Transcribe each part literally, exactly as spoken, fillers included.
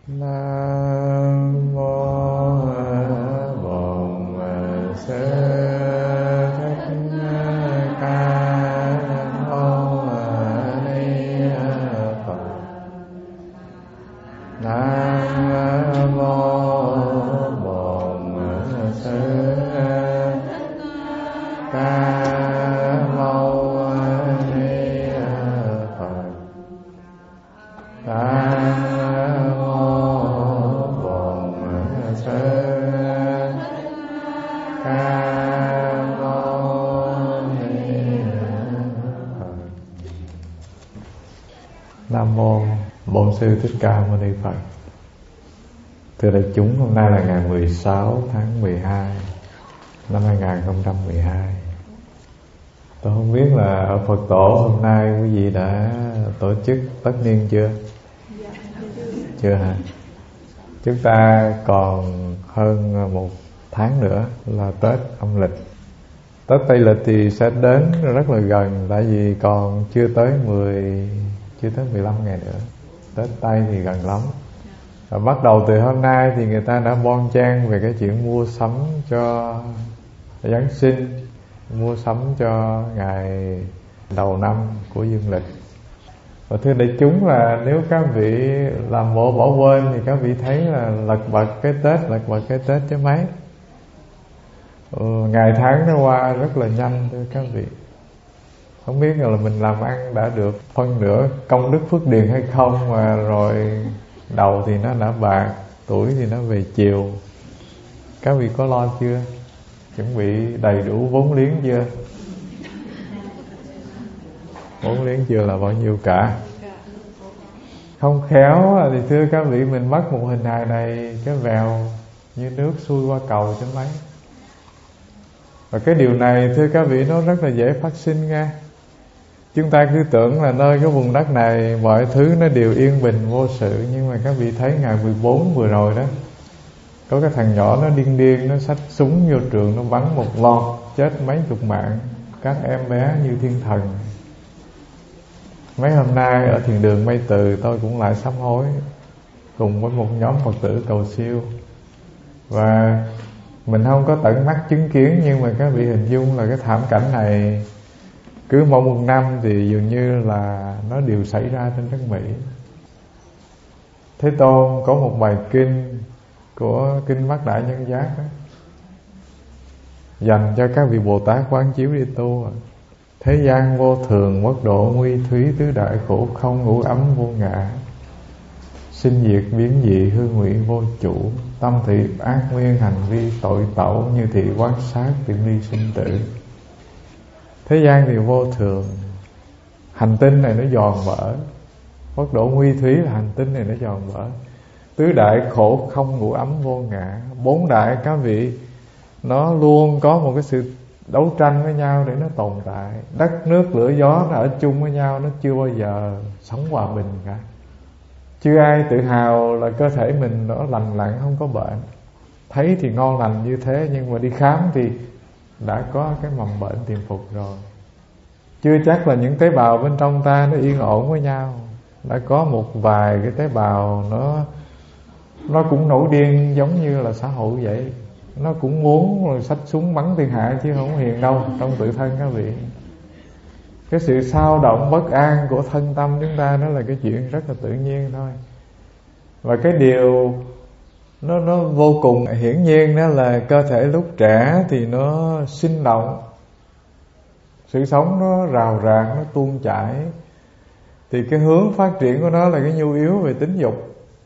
Nam mô Bổn Sư Thích Ca Mâu Ni Phật. Nam mô Bổn Sư Ca Mâu Ni Phật. Nam Nam mô Bổn Sư Thích Ca Mâu Ni Phật. Thưa đại chúng, hôm nay là ngày mười sáu tháng mười hai năm hai nghìn không trăm mười hai. Tôi không biết là ở Phật tổ hôm nay quý vị đã tổ chức tất niên chưa? Chưa hả? Chúng ta còn hơn một tháng nữa là Tết âm lịch. Tết Tây lịch thì sẽ đến rất là gần, tại vì còn chưa tới mười chưa tới mười lăm ngày nữa. Tết Tây thì gần lắm. Và bắt đầu từ hôm nay thì người ta đã bon chen về cái chuyện mua sắm cho Giáng sinh, mua sắm cho ngày đầu năm của dương lịch. Và thưa đại chúng, là nếu các vị làm bộ bỏ quên thì các vị thấy là lật bật cái Tết, lật bật cái Tết chứ mấy. ừ, Ngày tháng nó qua rất là nhanh thưa các vị. Không biết là mình làm ăn đã được phân nửa công đức phước điền hay không, mà rồi đầu thì nó đã bạc, tuổi thì nó về chiều. Các vị có lo chưa? Chuẩn bị đầy đủ vốn liếng chưa? Vốn liếng chưa là bao nhiêu cả? Không khéo thì thưa các vị, mình mất một hình hài này cái vèo như nước xuôi qua cầu chứ mấy. Và cái điều này thưa các vị, nó rất là dễ phát sinh nha. Chúng ta cứ tưởng là nơi cái vùng đất này mọi thứ nó đều yên bình vô sự, nhưng mà các vị thấy ngày mười bốn vừa rồi đó, có cái thằng nhỏ nó điên điên, nó xách súng vô trường, nó bắn một loạt chết mấy chục mạng các em bé như thiên thần. Mấy hôm nay ở thiền đường Mây Từ tôi cũng lại sám hối cùng với một nhóm Phật tử cầu siêu. Và mình không có tận mắt chứng kiến, nhưng mà các vị hình dung là cái thảm cảnh này cứ mỗi một năm thì dường như là nó đều xảy ra trên đất Mỹ. Thế Tôn có một bài kinh của Kinh Bát Đại Nhân Giác đó, dành cho các vị Bồ Tát quán chiếu đi tu. Thế gian vô thường, bất độ nguy thúy, tứ đại khổ không, ngũ ấm vô ngã, sinh diệt biến dị, hư ngụy vô chủ, tâm thị ác nguyên, hành vi tội tẩu, như thị quan sát tiệm ly sinh tử. Thế gian thì vô thường, hành tinh này nó giòn vỡ. Bất độ nguy thúy là hành tinh này nó giòn vỡ. Tứ đại khổ không, ngũ ấm vô ngã. Bốn đại các vị, nó luôn có một cái sự đấu tranh với nhau để nó tồn tại. Đất nước lửa gió nó ở chung với nhau, nó chưa bao giờ sống hòa bình cả. Chưa ai tự hào là cơ thể mình nó lành lặn, không có bệnh. Thấy thì ngon lành như thế, nhưng mà đi khám thì đã có cái mầm bệnh tiềm phục rồi. Chưa chắc là những tế bào bên trong ta nó yên ổn với nhau. Đã có một vài cái tế bào nó Nó cũng nổi điên giống như là xã hội vậy. Nó cũng muốn rồi xách súng bắn thiên hạ, chứ không hiền đâu trong tự thân các vị. Cái sự xao động bất an của thân tâm chúng ta, đó là cái chuyện rất là tự nhiên thôi. Và cái điều Nó, nó vô cùng hiển nhiên, đó là cơ thể lúc trẻ thì nó sinh động, sự sống nó rào rạt, nó tuôn chảy. Thì cái hướng phát triển của nó là cái nhu yếu về tính dục.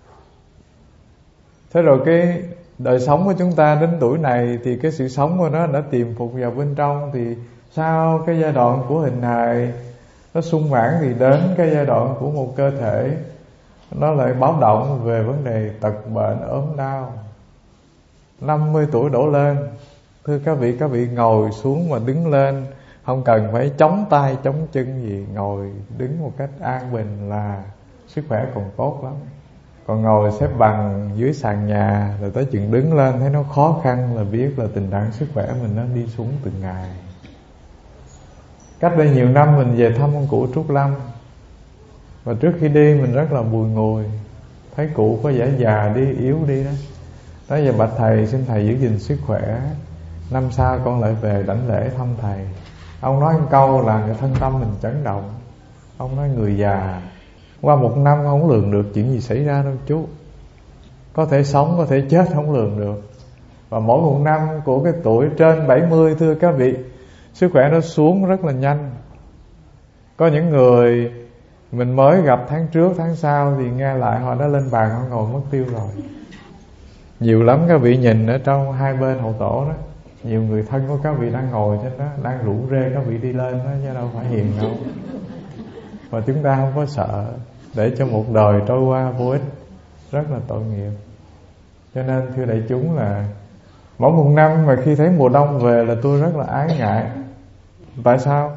Thế rồi cái đời sống của chúng ta đến tuổi này thì cái sự sống của nó đã tiềm phục vào bên trong. Thì sau cái giai đoạn của hình hài nó sung mãn thì đến cái giai đoạn của một cơ thể nó lại báo động về vấn đề tật bệnh ốm đau. Năm mươi tuổi đổ lên, thưa các vị, các vị ngồi xuống mà đứng lên, không cần phải chống tay chống chân gì, ngồi đứng một cách an bình là sức khỏe còn tốt lắm. Còn ngồi xếp bằng dưới sàn nhà rồi tới chừng đứng lên thấy nó khó khăn là biết là tình trạng sức khỏe mình nó đi xuống từng ngày. Cách đây nhiều năm mình về thăm ông cụ Trúc Lâm, và trước khi đi mình rất là bùi ngùi, thấy cụ có vẻ già đi, yếu đi đó. Nói giờ bạch thầy, xin thầy giữ gìn sức khỏe, năm sau con lại về đảnh lễ thăm thầy. Ông nói một câu là cái thân tâm mình chấn động. Ông nói người già qua một năm không lường được chuyện gì xảy ra đâu chú. Có thể sống, có thể chết, không lường được. Và mỗi một năm của cái tuổi trên bảy mươi, thưa các vị, sức khỏe nó xuống rất là nhanh. Có những người mình mới gặp tháng trước, tháng sau thì nghe lại họ đã lên bàn, họ ngồi mất tiêu rồi. Nhiều lắm các vị nhìn ở trong hai bên hậu tổ đó, nhiều người thân của các vị đang ngồi trên đó, đang rủ rê các vị đi lên đó, chứ đâu phải hiền đâu. Và chúng ta không có sợ, để cho một đời trôi qua vô ích, rất là tội nghiệp. Cho nên thưa đại chúng là mỗi một năm mà khi thấy mùa đông về là tôi rất là ái ngại. Tại sao?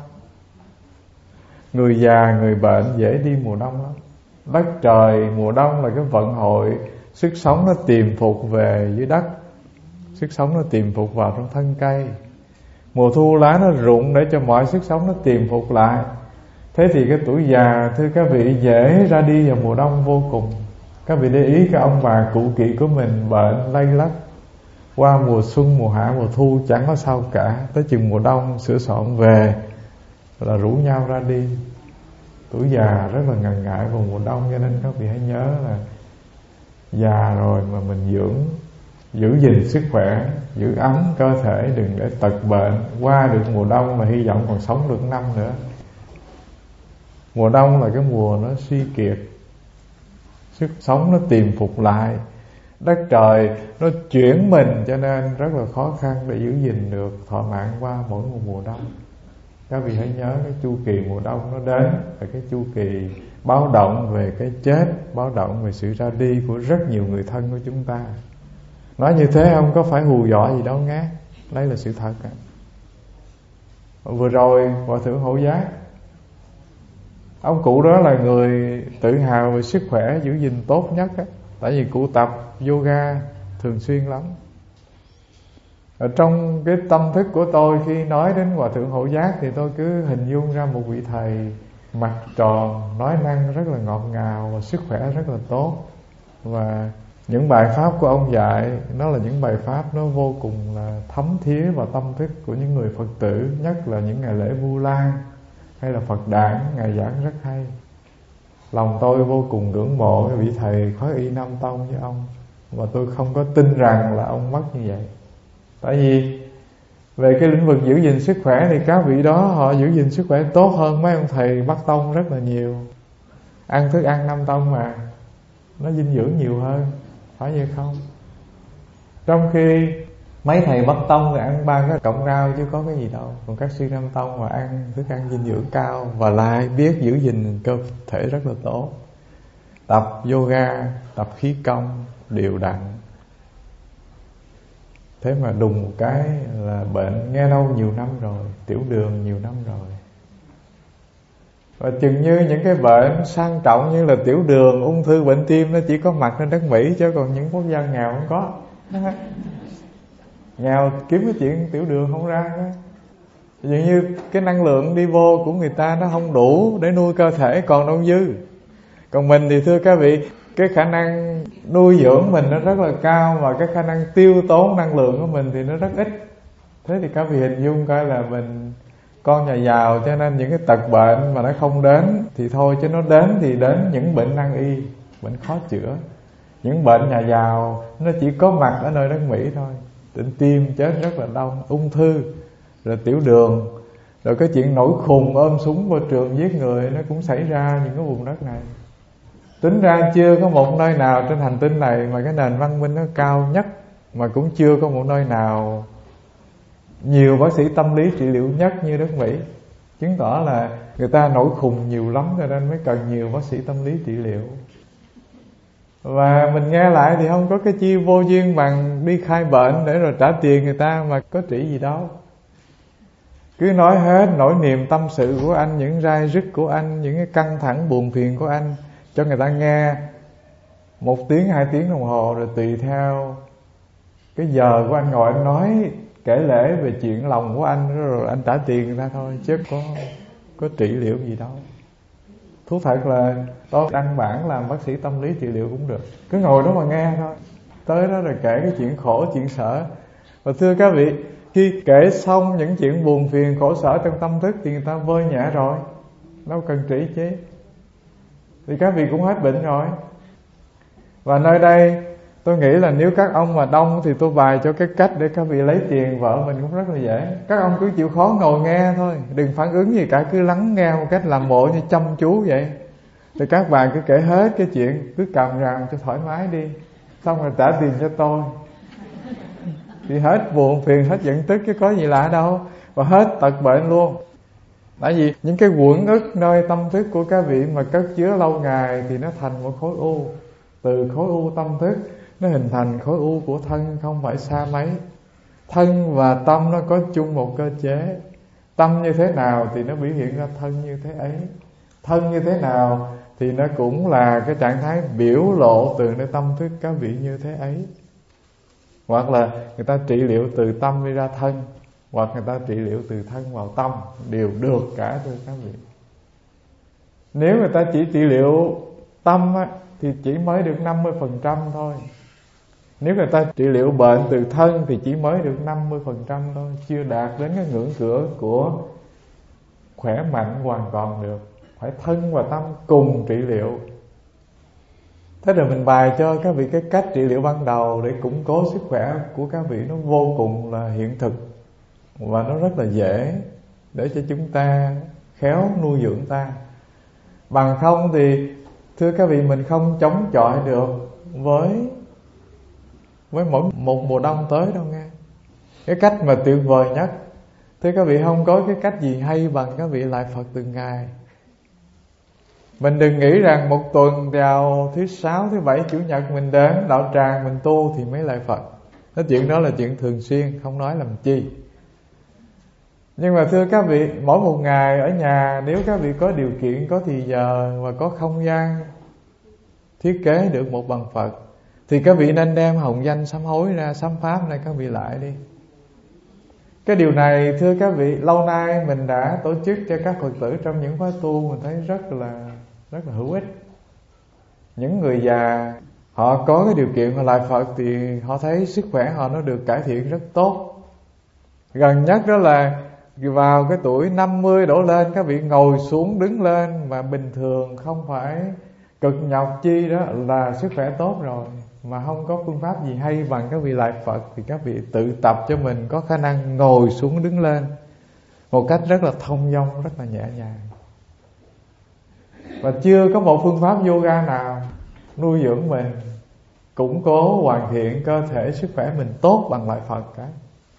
Người già, người bệnh dễ đi mùa đông lắm. Đất trời mùa đông là cái vận hội, sức sống nó tìm phục về dưới đất, sức sống nó tìm phục vào trong thân cây. Mùa thu lá nó rụng để cho mọi sức sống nó tìm phục lại. Thế thì cái tuổi già, thưa các vị, dễ ra đi vào mùa đông vô cùng. Các vị để ý cái ông bà cụ kỵ của mình bệnh lây lắc, qua mùa xuân, mùa hạ, mùa thu chẳng có sao cả, tới chừng mùa đông sửa soạn về là rủ nhau ra đi. Tuổi già rất là ngần ngại vào mùa đông, cho nên các vị hãy nhớ là già rồi mà mình dưỡng, giữ gìn sức khỏe, giữ ấm cơ thể, đừng để tật bệnh. Qua được mùa đông mà hy vọng còn sống được năm nữa. Mùa đông là cái mùa nó suy kiệt, sức sống nó tìm phục lại, đất trời nó chuyển mình, cho nên rất là khó khăn để giữ gìn được thọ mạng qua mỗi một mùa đông. Các vị hãy nhớ cái chu kỳ mùa đông nó đến là cái chu kỳ báo động về cái chết, báo động về sự ra đi của rất nhiều người thân của chúng ta. Nói như thế không có phải hù dọa gì đâu nghe, đây là sự thật. Vừa rồi Hòa Thượng Hộ Giác, ông cụ đó là người tự hào về sức khỏe, giữ gìn tốt nhất á. Tại vì cụ tập yoga thường xuyên lắm. Ở trong cái tâm thức của tôi, khi nói đến Hòa Thượng Hộ Giác thì tôi cứ hình dung ra một vị thầy mặt tròn, nói năng rất là ngọt ngào và sức khỏe rất là tốt. Và những bài pháp của ông dạy, nó là những bài pháp nó vô cùng là thấm thía vào tâm thức của những người Phật tử, nhất là những ngày lễ Vu Lan hay là Phật đản, Ngài giảng rất hay. Lòng tôi vô cùng ngưỡng mộ vị thầy khói y Nam Tông với ông. Và tôi không có tin rằng là ông mất như vậy. Tại vì về cái lĩnh vực giữ gìn sức khỏe thì các vị đó họ giữ gìn sức khỏe tốt hơn mấy ông thầy Bắc Tông rất là nhiều. Ăn thức ăn Nam Tông mà, nó dinh dưỡng nhiều hơn, phải như không? Trong khi mấy thầy Bắc Tông thì ăn ba cái cọng rau chứ có cái gì đâu. Còn các sư Nam Tông mà ăn thức ăn dinh dưỡng cao và lại biết giữ gìn cơ thể rất là tốt. Tập yoga, tập khí công đều đặn. Thế mà đùng một cái là bệnh, nghe đâu nhiều năm rồi, tiểu đường nhiều năm rồi. Và chừng như những cái bệnh sang trọng như là tiểu đường, ung thư, bệnh tim nó chỉ có mặt trên đất Mỹ, chứ còn những quốc gia nghèo không có. Nghèo kiếm cái chuyện tiểu đường không ra đó. Dường như cái năng lượng đi vô của người ta nó không đủ để nuôi cơ thể, còn đâu dư. Còn mình thì thưa các vị, cái khả năng nuôi dưỡng mình nó rất là cao, và cái khả năng tiêu tốn năng lượng của mình thì nó rất ít. Thế thì các vị hình dung coi là mình con nhà giàu, cho nên những cái tật bệnh mà nó không đến thì thôi, chứ nó đến thì đến những bệnh nan y, bệnh khó chữa. Những bệnh nhà giàu nó chỉ có mặt ở nơi đất Mỹ thôi. Bệnh tim chết rất là đông, ung thư, rồi tiểu đường, rồi cái chuyện nổi khùng ôm súng vào trường giết người nó cũng xảy ra những cái vùng đất này. Tính ra chưa có một nơi nào trên hành tinh này mà cái nền văn minh nó cao nhất, mà cũng chưa có một nơi nào nhiều bác sĩ tâm lý trị liệu nhất như đất Mỹ. Chứng tỏ là người ta nổi khùng nhiều lắm, cho nên mới cần nhiều bác sĩ tâm lý trị liệu. Và mình nghe lại thì không có cái chi vô duyên bằng đi khai bệnh để rồi trả tiền người ta mà có trị gì đâu. Cứ nói hết nỗi niềm tâm sự của anh, những rai rứt của anh, những cái căng thẳng buồn phiền của anh cho người ta nghe một tiếng, hai tiếng đồng hồ, rồi tùy theo cái giờ của anh ngồi anh nói kể lể về chuyện lòng của anh, rồi anh trả tiền người ta thôi, chứ có có trị liệu gì đâu. Thú thật là tôi đăng bản làm bác sĩ tâm lý trị liệu cũng được, cứ ngồi đó mà nghe thôi. Tới đó rồi kể cái chuyện khổ, chuyện sở. Và thưa các vị, khi kể xong những chuyện buồn phiền khổ sở trong tâm thức thì người ta vơi nhẹ rồi, đâu cần trị chứ. Thì các vị cũng hết bệnh rồi. Và nơi đây tôi nghĩ là nếu các ông mà đông thì tôi bày cho cái cách để các vị lấy tiền vợ mình cũng rất là dễ. Các ông cứ chịu khó ngồi nghe thôi, đừng phản ứng gì cả, cứ lắng nghe một cách làm bộ như chăm chú vậy. Thì các bạn cứ kể hết cái chuyện, cứ cầm ràm cho thoải mái đi, xong rồi trả tiền cho tôi. Thì hết buồn phiền, hết giận tức chứ có gì lạ đâu. Và hết tật bệnh luôn. Tại vì những cái uẩn ức nơi tâm thức của các vị mà cất chứa lâu ngày thì nó thành một khối u. Từ khối u tâm thức nó hình thành khối u của thân, không phải xa mấy. Thân và tâm nó có chung một cơ chế. Tâm như thế nào thì nó biểu hiện ra thân như thế ấy. Thân như thế nào thì nó cũng là cái trạng thái biểu lộ từ nơi tâm thức các vị như thế ấy. Hoặc là người ta trị liệu từ tâm đi ra thân, hoặc người ta trị liệu từ thân vào tâm, đều được cả thưa các vị. Nếu người ta chỉ trị liệu tâm á, thì chỉ mới được năm mươi phần trăm thôi. Nếu người ta trị liệu bệnh từ thân thì chỉ mới được năm mươi phần trăm thôi, chưa đạt đến cái ngưỡng cửa của khỏe mạnh hoàn toàn được. Phải thân và tâm cùng trị liệu. Thế rồi mình bày cho các vị cái cách trị liệu ban đầu để củng cố sức khỏe của các vị, nó vô cùng là hiện thực và nó rất là dễ để cho chúng ta khéo nuôi dưỡng ta. Bằng không thì thưa các vị, mình không chống chọi được với với mỗi một mùa đông tới đâu nghe. Cái cách mà tuyệt vời nhất, thưa các vị, không có cái cách gì hay bằng các vị lại Phật từng ngày. Mình đừng nghĩ rằng một tuần vào thứ sáu, thứ bảy, chủ nhật mình đến đạo tràng mình tu thì mới lại Phật. Cái chuyện đó là chuyện thường xuyên, không nói làm chi. Nhưng mà thưa các vị, mỗi một ngày ở nhà, nếu các vị có điều kiện, có thì giờ và có không gian thiết kế được một bằng Phật, thì các vị nên đem hồng danh sám hối ra, sám pháp này các vị lại đi. Cái điều này thưa các vị, lâu nay mình đã tổ chức cho các Phật tử trong những khóa tu, mình thấy rất là rất là hữu ích. Những người già họ có cái điều kiện mà lại Phật thì họ thấy sức khỏe họ nó được cải thiện rất tốt. Gần nhất đó là vào cái tuổi năm mươi đổ lên, các vị ngồi xuống đứng lên mà bình thường, không phải cực nhọc chi, đó là sức khỏe tốt rồi. Mà không có phương pháp gì hay bằng các vị lại Phật thì các vị tự tập cho mình có khả năng ngồi xuống đứng lên một cách rất là thông dong, rất là nhẹ nhàng. Và chưa có một phương pháp yoga nào nuôi dưỡng mình, củng cố, hoàn thiện cơ thể, sức khỏe mình tốt bằng lại Phật cả.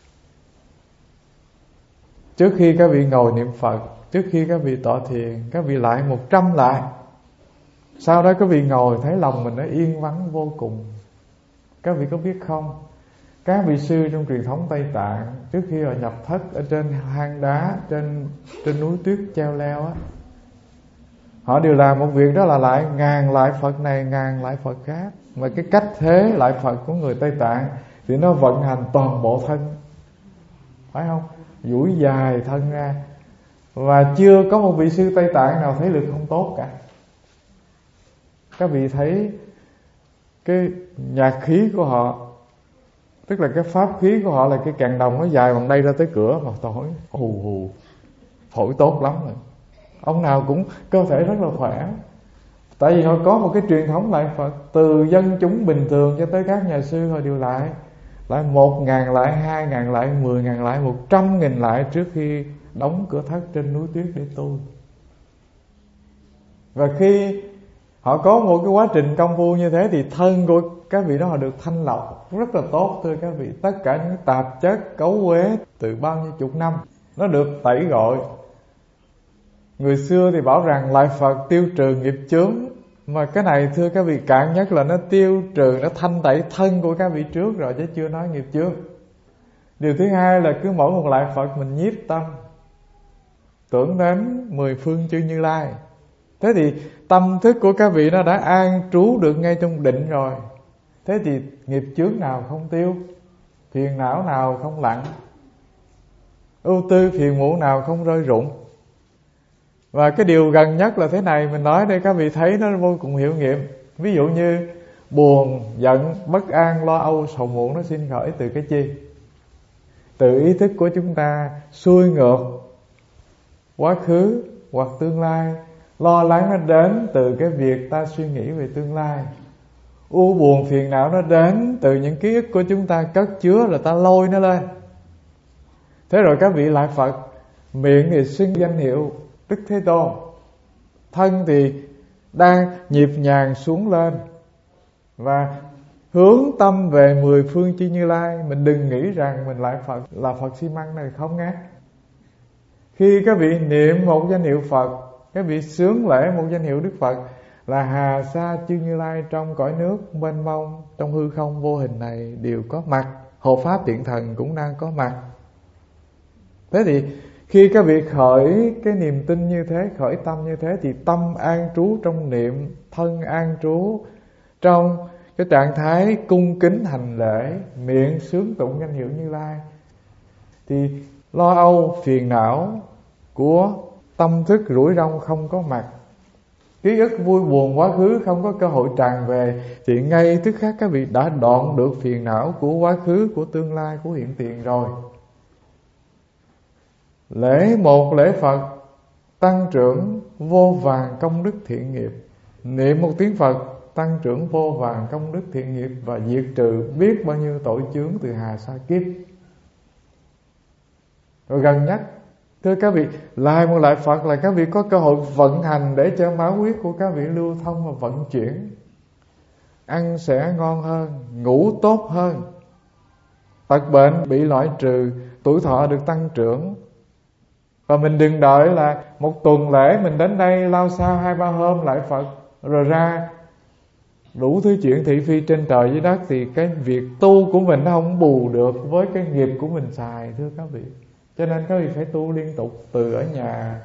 Trước khi các vị ngồi niệm Phật, trước khi các vị tọa thiền, các vị lại một trăm lại. Sau đó các vị ngồi thấy lòng mình nó yên vắng vô cùng. Các vị có biết không, các vị sư trong truyền thống Tây Tạng, trước khi họ nhập thất ở trên hang đá, trên trên núi tuyết treo leo á, họ đều làm một việc, đó là lại ngàn lại Phật này, ngàn lại Phật khác. Mà cái cách thế lại Phật của người Tây Tạng thì nó vận hành toàn bộ thân, phải không? Duỗi dài thân ra. Và chưa có một vị sư Tây Tạng nào thấy lực không tốt cả. Các vị thấy cái nhạc khí của họ, tức là cái pháp khí của họ là cái càng đồng nó dài bằng đây ra tới cửa, mà thổi hù hù, thổi tốt lắm rồi. Ông nào cũng cơ thể rất là khỏe. Tại vì họ có một cái truyền thống lại Phật, từ dân chúng bình thường cho tới các nhà sư họ đều lại lại một ngàn lại, hai ngàn lại, mười ngàn lại, một trăm nghìn lại trước khi đóng cửa thất trên núi tuyết để tu. Và khi họ có một cái quá trình công phu như thế thì thân của các vị đó họ được thanh lọc rất là tốt thưa các vị. Tất cả những tạp chất cấu uế từ bao nhiêu chục năm nó được tẩy gội. Người xưa thì bảo rằng lại Phật tiêu trừ nghiệp chướng, mà cái này thưa các vị cạn nhất là nó tiêu trừ, nó thanh tẩy thân của các vị trước rồi chứ chưa nói nghiệp chướng. Điều thứ hai là cứ mỗi một lại Phật mình nhiếp tâm tưởng đến mười phương chư Như Lai. Thế thì tâm thức của các vị nó đã an trú được ngay trong định rồi. Thế thì nghiệp chướng nào không tiêu, phiền não nào không lặng, ưu tư phiền muộn nào không rơi rụng. Và cái điều gần nhất là thế này, mình nói đây các vị thấy nó vô cùng hiệu nghiệm. Ví dụ như buồn, giận, bất an, lo âu, sầu muộn nó sinh khởi từ cái chi? Từ ý thức của chúng ta xuôi ngược quá khứ hoặc tương lai. Lo lắng nó đến từ cái việc ta suy nghĩ về tương lai. U buồn phiền não nó đến từ những ký ức của chúng ta cất chứa rồi ta lôi nó lên. Thế rồi các vị lại Phật, miệng thì xưng danh hiệu Đức Thế Tôn, thân thì đang nhịp nhàng xuống lên và hướng tâm về mười phương chư Như Lai. Mình đừng nghĩ rằng mình lại Phật là Phật xi măng này, không nghe. Khi các vị niệm một danh hiệu Phật, các vị sướng lễ một danh hiệu Đức Phật, là hà sa chư Như Lai trong cõi nước mênh mông, trong hư không vô hình này đều có mặt. Hộ pháp điện thần cũng đang có mặt. Thế thì khi các vị khởi cái niềm tin như thế, khởi tâm như thế, thì tâm an trú trong niệm, thân an trú trong cái trạng thái cung kính hành lễ, miệng sướng tụng danh hiệu Như Lai, thì lo âu phiền não của tâm thức rủi ro không có mặt. Ký ức vui buồn quá khứ không có cơ hội tràn về, thì ngay tức khắc các vị đã đoạn được phiền não của quá khứ, của tương lai, của hiện tiền rồi. Lễ một lễ Phật tăng trưởng vô vàn công đức thiện nghiệp. Niệm một tiếng Phật tăng trưởng vô vàn công đức thiện nghiệp và diệt trừ biết bao nhiêu tội chướng từ hà sa kiếp. Rồi gần nhất, thưa các vị, lại một lại Phật là các vị có cơ hội vận hành để cho máu huyết của các vị lưu thông và vận chuyển. Ăn sẽ ngon hơn, ngủ tốt hơn, tật bệnh bị loại trừ, tuổi thọ được tăng trưởng. Và mình đừng đợi là một tuần lễ mình đến đây lao sao hai ba hôm lại Phật, rồi ra đủ thứ chuyện thị phi trên trời dưới đất, thì cái việc tu của mình nó không bù được với cái nghiệp của mình xài, thưa các vị. Cho nên các vị phải tu liên tục từ ở nhà.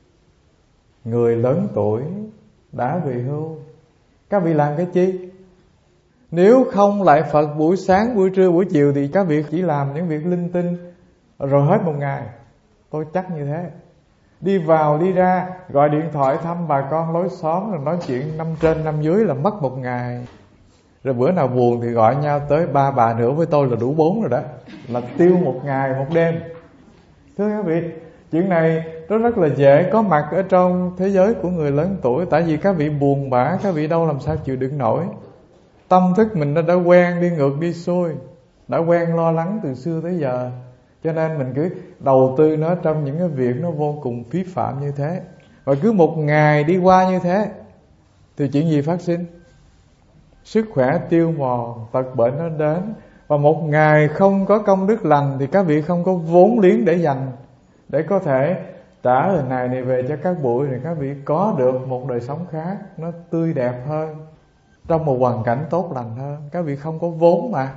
Người lớn tuổi đã về hưu, các vị làm cái chi? Nếu không lại Phật buổi sáng, buổi trưa, buổi chiều, thì các vị chỉ làm những việc linh tinh rồi hết một ngày. Tôi chắc như thế. Đi vào đi ra, gọi điện thoại thăm bà con lối xóm, rồi nói chuyện năm trên năm dưới là mất một ngày. Rồi bữa nào buồn thì gọi nhau tới ba bà nữa với tôi là đủ bốn rồi đó, là tiêu một ngày một đêm. Thưa các vị, chuyện này nó rất là dễ có mặt ở trong thế giới của người lớn tuổi. Tại vì các vị buồn bã, các vị đâu làm sao chịu đựng nổi. Tâm thức mình nó đã quen đi ngược đi xuôi, đã quen lo lắng từ xưa tới giờ, cho nên mình cứ đầu tư nó trong những cái việc nó vô cùng phí phạm như thế. Và cứ một ngày đi qua như thế thì chuyện gì phát sinh? Sức khỏe tiêu mòn, tật bệnh nó đến. Và một ngày không có công đức lành thì các vị không có vốn liếng để dành, để có thể trả lần này này về cho các bụi, thì các vị có được một đời sống khác, nó tươi đẹp hơn, trong một hoàn cảnh tốt lành hơn. Các vị không có vốn mà.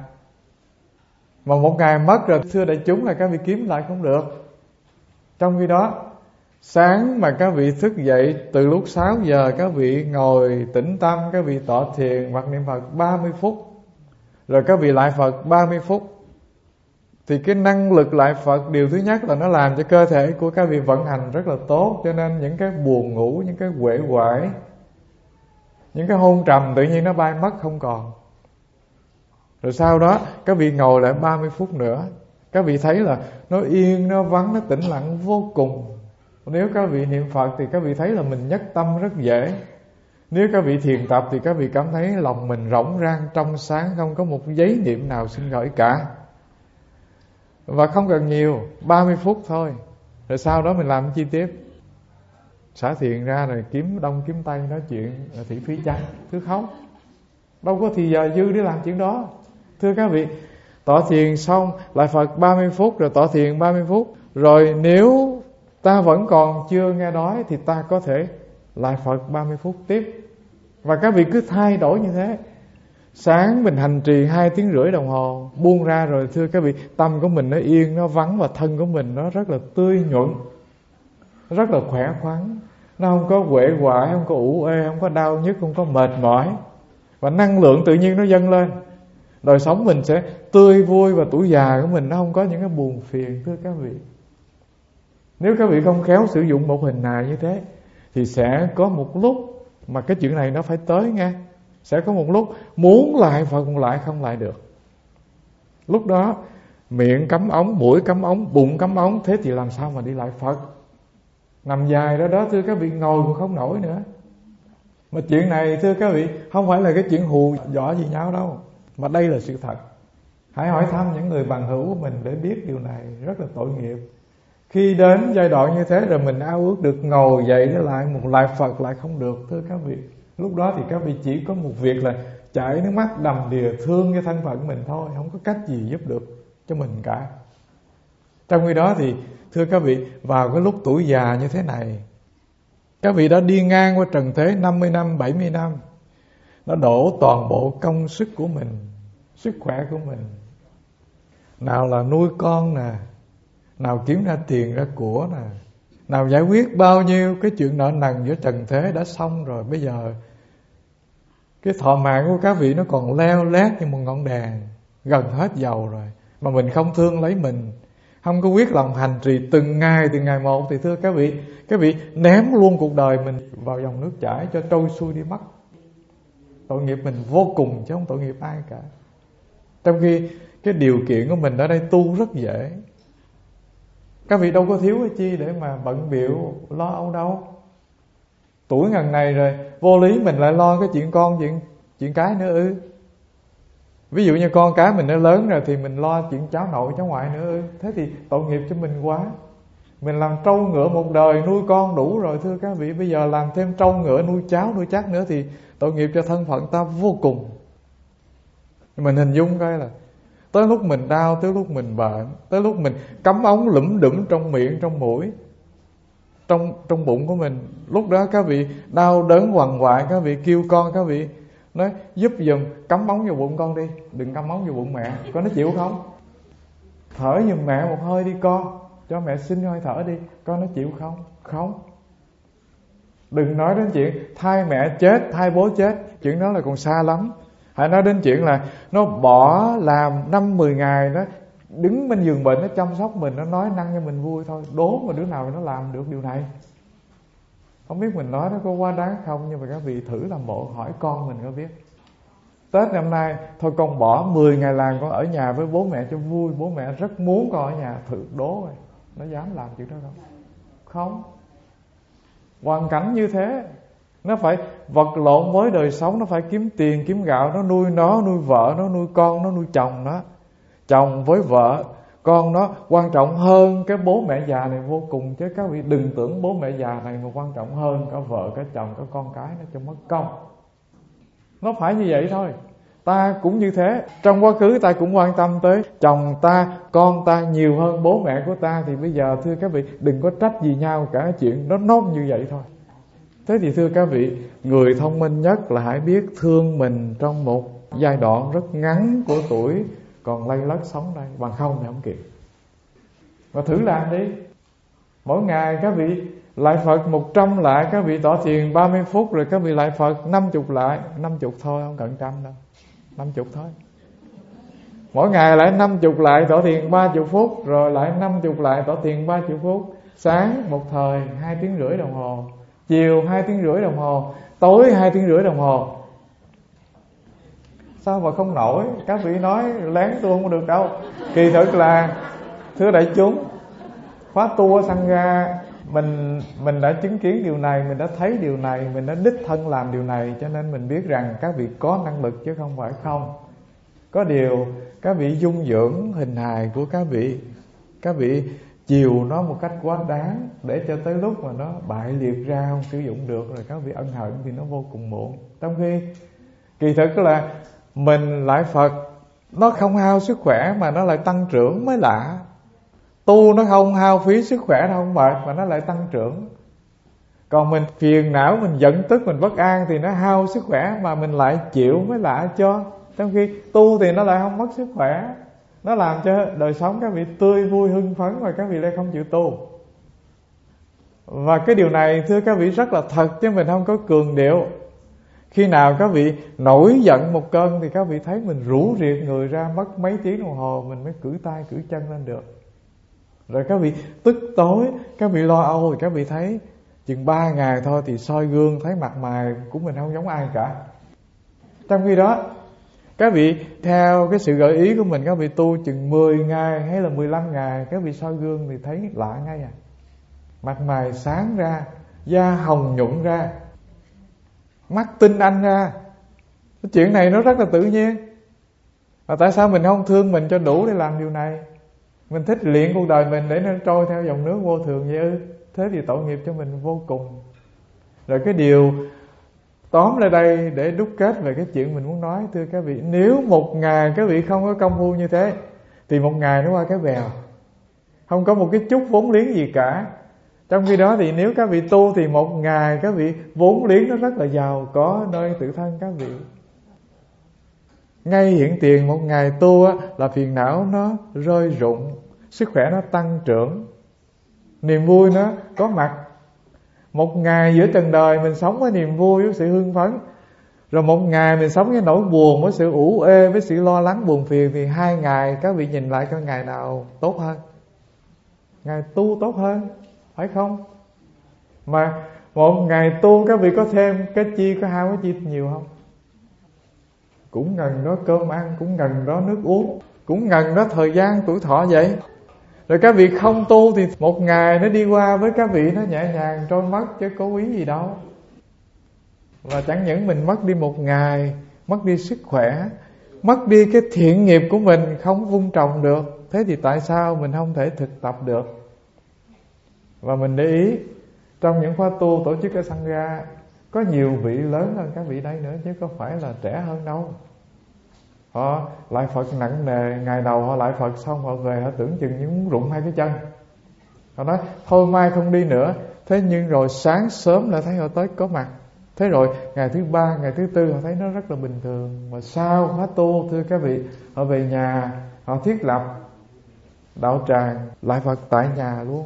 Mà một ngày mất rồi, thưa đại chúng, là các vị kiếm lại không được. Trong khi đó, sáng mà các vị thức dậy từ lúc sáu giờ, các vị ngồi tĩnh tâm, các vị tọa thiền hoặc niệm Phật ba mươi phút, rồi các vị lại Phật ba mươi phút, thì cái năng lực lại Phật, điều thứ nhất là nó làm cho cơ thể của các vị vận hành rất là tốt. Cho nên những cái buồn ngủ, những cái uể oải, những cái hôn trầm tự nhiên nó bay mất không còn. Rồi sau đó các vị ngồi lại ba mươi phút nữa, các vị thấy là nó yên, nó vắng, nó tĩnh lặng vô cùng. Nếu các vị niệm Phật thì các vị thấy là mình nhất tâm rất dễ. Nếu các vị thiền tập thì các vị cảm thấy lòng mình rỗng rang, trong sáng, không có một giấy niệm nào sinh khởi cả. Và không cần nhiều, ba mươi phút thôi. Rồi sau đó mình làm chi tiếp? Xả thiền ra rồi kiếm đông kiếm tây nói chuyện là thị phí chăng? Thứ không, đâu có thì giờ dư để làm chuyện đó. Thưa các vị, tọa thiền xong lại Phật ba mươi phút, rồi tọa thiền ba mươi phút. Rồi nếu ta vẫn còn chưa nghe đói thì ta có thể lại Phật ba mươi phút tiếp. Và các vị cứ thay đổi như thế. Sáng mình hành trì hai tiếng rưỡi đồng hồ, buông ra rồi thưa các vị, tâm của mình nó yên, nó vắng, và thân của mình nó rất là tươi nhuận, rất là khỏe khoắn. Nó không có uể oải, không có ủ ê, không có đau nhức, không có mệt mỏi. Và năng lượng tự nhiên nó dâng lên. Đời sống mình sẽ tươi vui, và tuổi già của mình nó không có những cái buồn phiền, thưa các vị. Nếu các vị không khéo sử dụng một hình hài như thế thì sẽ có một lúc mà cái chuyện này nó phải tới nghe. Sẽ có một lúc muốn lại Phật lại không lại được. Lúc đó miệng cắm ống, mũi cắm ống, bụng cắm ống, thế thì làm sao mà đi lại Phật? Nằm dài đó đó thưa các vị, ngồi cũng không nổi nữa. Mà chuyện này thưa các vị không phải là cái chuyện hù dọa gì nhau đâu, mà đây là sự thật. Hãy hỏi thăm những người bằng hữu của mình để biết điều này, rất là tội nghiệp. Khi đến giai đoạn như thế rồi mình ao ước được ngồi dậy để lại một lại Phật lại không được thưa các vị. Lúc đó thì các vị chỉ có một việc là chảy nước mắt đầm đìa thương cái thân phận mình thôi, không có cách gì giúp được cho mình cả. Trong khi đó thì thưa các vị, vào cái lúc tuổi già như thế này, các vị đã đi ngang qua trần thế năm mươi năm, bảy mươi năm, nó đổ toàn bộ công sức của mình, sức khỏe của mình, nào là nuôi con nè, nào kiếm ra tiền ra của nè, nào giải quyết bao nhiêu cái chuyện nợ nần giữa trần thế đã xong rồi. Bây giờ cái thọ mạng của các vị nó còn leo lét như một ngọn đèn, gần hết dầu rồi, mà mình không thương lấy mình, không có quyết lòng hành trì từng ngày từng ngày một, thì thưa các vị, các vị ném luôn cuộc đời mình vào dòng nước chảy cho trôi xuôi đi mất. Tội nghiệp mình vô cùng chứ không tội nghiệp ai cả. Trong khi cái điều kiện của mình ở đây tu rất dễ. Các vị đâu có thiếu cái chi để mà bận bịu lo âu đâu. Tuổi ngần này rồi, vô lý mình lại lo cái chuyện con, chuyện chuyện cái nữa ư? Ví dụ như con cái mình nó lớn rồi thì mình lo chuyện cháu nội cháu ngoại nữa ư? Thế thì tội nghiệp cho mình quá. Mình làm trâu ngựa một đời nuôi con đủ rồi thưa các vị, bây giờ làm thêm trâu ngựa nuôi cháu nuôi chắc nữa thì tội nghiệp cho thân phận ta vô cùng. Mình hình dung coi là tới lúc mình đau, tới lúc mình bệnh, tới lúc mình cắm ống lủm đủm trong miệng, trong mũi, trong trong bụng của mình, lúc đó các vị đau đớn quằn quại, các vị kêu con, các vị nói giúp giùm cắm ống vào bụng con đi, đừng cắm ống vào bụng mẹ, con nó chịu không? Thở giùm mẹ một hơi đi con, cho mẹ xin hơi thở đi, con nó chịu không? Không. Đừng nói đến chuyện thai mẹ chết, thai bố chết, chuyện đó là còn xa lắm. Hãy nói đến chuyện là nó bỏ làm năm mười ngày, nó đứng bên giường bệnh, nó chăm sóc mình, nó nói năng cho mình vui thôi. Đố mà đứa nào nó làm được điều này. Không biết mình nói nó có quá đáng không, nhưng mà các vị thử làm bộ hỏi con mình có biết. Tết năm nay thôi con bỏ mười ngày làng con ở nhà với bố mẹ cho vui, bố mẹ rất muốn con ở nhà, thử đố rồi nó dám làm chuyện đó không? Không. Hoàn cảnh như thế, nó phải vật lộn với đời sống, nó phải kiếm tiền kiếm gạo, nó nuôi nó, nuôi vợ nó, nuôi con nó, nuôi chồng nó. Chồng với vợ, con nó quan trọng hơn cái bố mẹ già này vô cùng. Chứ các vị đừng tưởng bố mẹ già này mà quan trọng hơn cả vợ, cả chồng, cả con cái, nó cho mất công. Nó phải như vậy thôi. Ta cũng như thế. Trong quá khứ ta cũng quan tâm tới chồng ta, con ta nhiều hơn bố mẹ của ta, thì bây giờ thưa các vị đừng có trách gì nhau cả, chuyện nó nốt như vậy thôi. Thế thì thưa các vị, người thông minh nhất là hãy biết thương mình trong một giai đoạn rất ngắn của tuổi còn lây lất sống đây, bằng không thì không kịp. Và thử làm đi. Mỗi ngày các vị lại Phật một trăm lại, các vị tỏ thiền ba mươi phút, rồi các vị lại Phật năm mươi lại. năm mươi thôi, không cần trăm đâu, năm mươi thôi. Mỗi ngày lại năm mươi lại tỏ thiền ba mươi phút, rồi lại năm mươi lại tỏ thiền ba mươi phút. Sáng một thời hai tiếng rưỡi đồng hồ, chiều hai tiếng rưỡi đồng hồ, tối hai tiếng rưỡi đồng hồ. Sao mà không nổi? Các vị nói lén tu không được đâu. Kỳ thực là thưa đại chúng, khóa tu ở Sangha, mình mình đã chứng kiến điều này, mình đã thấy điều này, mình đã đích thân làm điều này, cho nên mình biết rằng các vị có năng lực chứ không phải không. Có điều các vị dung dưỡng hình hài của các vị, các vị chiều nó một cách quá đáng, để cho tới lúc mà nó bại liệt ra không sử dụng được rồi các vị ân hận thì nó vô cùng muộn. Trong khi kỳ thực là mình lại Phật, nó không hao sức khỏe mà nó lại tăng trưởng mới lạ. Tu nó không hao phí sức khỏe, nó không mệt mà nó lại tăng trưởng. Còn mình phiền não, mình giận tức, mình bất an thì nó hao sức khỏe mà mình lại chịu mới lạ cho. Trong khi tu thì nó lại không mất sức khỏe, nó làm cho đời sống các vị tươi vui hưng phấn, mà các vị lại không chịu tu. Và cái điều này thưa các vị rất là thật, chứ mình không có cường điệu. Khi nào các vị nổi giận một cơn thì các vị thấy mình rũ riệt người ra, mất mấy tiếng đồng hồ mình mới cử tay cử chân lên được. Rồi các vị tức tối, các vị lo âu, thì các vị thấy chừng ba ngày thôi thì soi gương thấy mặt mày của mình không giống ai cả. Trong khi đó các vị theo cái sự gợi ý của mình, các vị tu chừng mười ngày hay là mười lăm ngày, các vị soi gương thì thấy lạ ngay à. Mặt mày sáng ra, da hồng nhuận ra, mắt tinh anh ra. Cái chuyện này nó rất là tự nhiên. Và tại sao mình không thương mình cho đủ để làm điều này? Mình thích luyện cuộc đời mình để nó trôi theo dòng nước vô thường vậy ư? Thế thì tội nghiệp cho mình vô cùng. Rồi cái điều tóm lại đây để đúc kết về cái chuyện mình muốn nói, thưa các vị, nếu một ngày các vị không có công phu như thế thì một ngày nó qua cái bèo, không có một cái chút vốn liếng gì cả. Trong khi đó thì nếu các vị tu thì một ngày các vị vốn liếng nó rất là giàu có nơi tự thân các vị. Ngay hiện tiền một ngày tu á, là phiền não nó rơi rụng, sức khỏe nó tăng trưởng, niềm vui nó có mặt. Một ngày giữa trần đời mình sống với niềm vui, với sự hưng phấn, rồi một ngày mình sống với nỗi buồn, với sự ủ ê, với sự lo lắng buồn phiền, thì hai ngày các vị nhìn lại coi ngày nào tốt hơn? Ngày tu tốt hơn, phải không? Mà một ngày tu các vị có thêm cái chi, có hao cái chi nhiều không? Cũng ngần đó cơm ăn, cũng ngần đó nước uống, cũng ngần đó thời gian tuổi thọ vậy. Rồi các vị không tu thì một ngày nó đi qua với các vị nó nhẹ nhàng trôi mất, chứ có quý gì đâu. Và chẳng những mình mất đi một ngày, mất đi sức khỏe, mất đi cái thiện nghiệp của mình không vun trồng được. Thế thì tại sao mình không thể thực tập được? Và mình để ý trong những khóa tu tổ chức ở Sangha có nhiều vị lớn hơn các vị đây nữa, chứ có phải là trẻ hơn đâu. Họ lại Phật nặng nề, ngày đầu họ lại Phật xong họ về, họ tưởng chừng như muốn rụng hai cái chân. Họ nói thôi mai không đi nữa. Thế nhưng rồi sáng sớm lại thấy họ tới có mặt. Thế rồi ngày thứ ba, ngày thứ tư họ thấy nó rất là bình thường. Mà sau khóa tu, thưa các vị, họ về nhà, họ thiết lập đạo tràng lại Phật tại nhà luôn.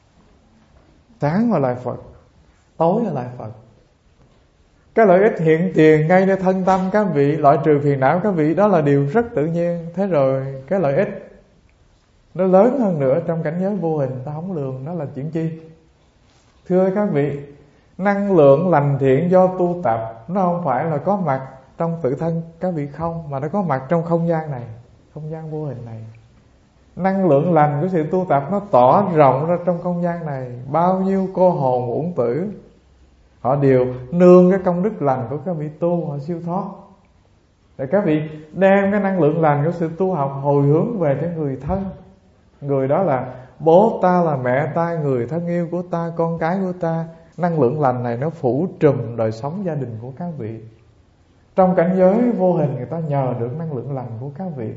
Sáng là lại Phật, tối là lại Phật. Cái lợi ích hiện tiền ngay nơi thân tâm các vị, loại trừ phiền não các vị, đó là điều rất tự nhiên. Thế rồi cái lợi ích nó lớn hơn nữa trong cảnh giới vô hình, ta không lường nó là chuyện chi. Thưa các vị, năng lượng lành thiện do tu tập nó không phải là có mặt trong tự thân các vị không, mà nó có mặt trong không gian này, không gian vô hình này. Năng lượng lành của sự tu tập nó tỏ rộng ra trong không gian này. Bao nhiêu cô hồn uổng tử, họ đều nương cái công đức lành của các vị tu, họ siêu thoát. Để các vị đem cái năng lượng lành của sự tu học hồi hướng về cho người thân. Người đó là bố ta, là mẹ ta, người thân yêu của ta, con cái của ta. Năng lượng lành này nó phủ trùm đời sống gia đình của các vị. Trong cảnh giới vô hình người ta nhờ được năng lượng lành của các vị.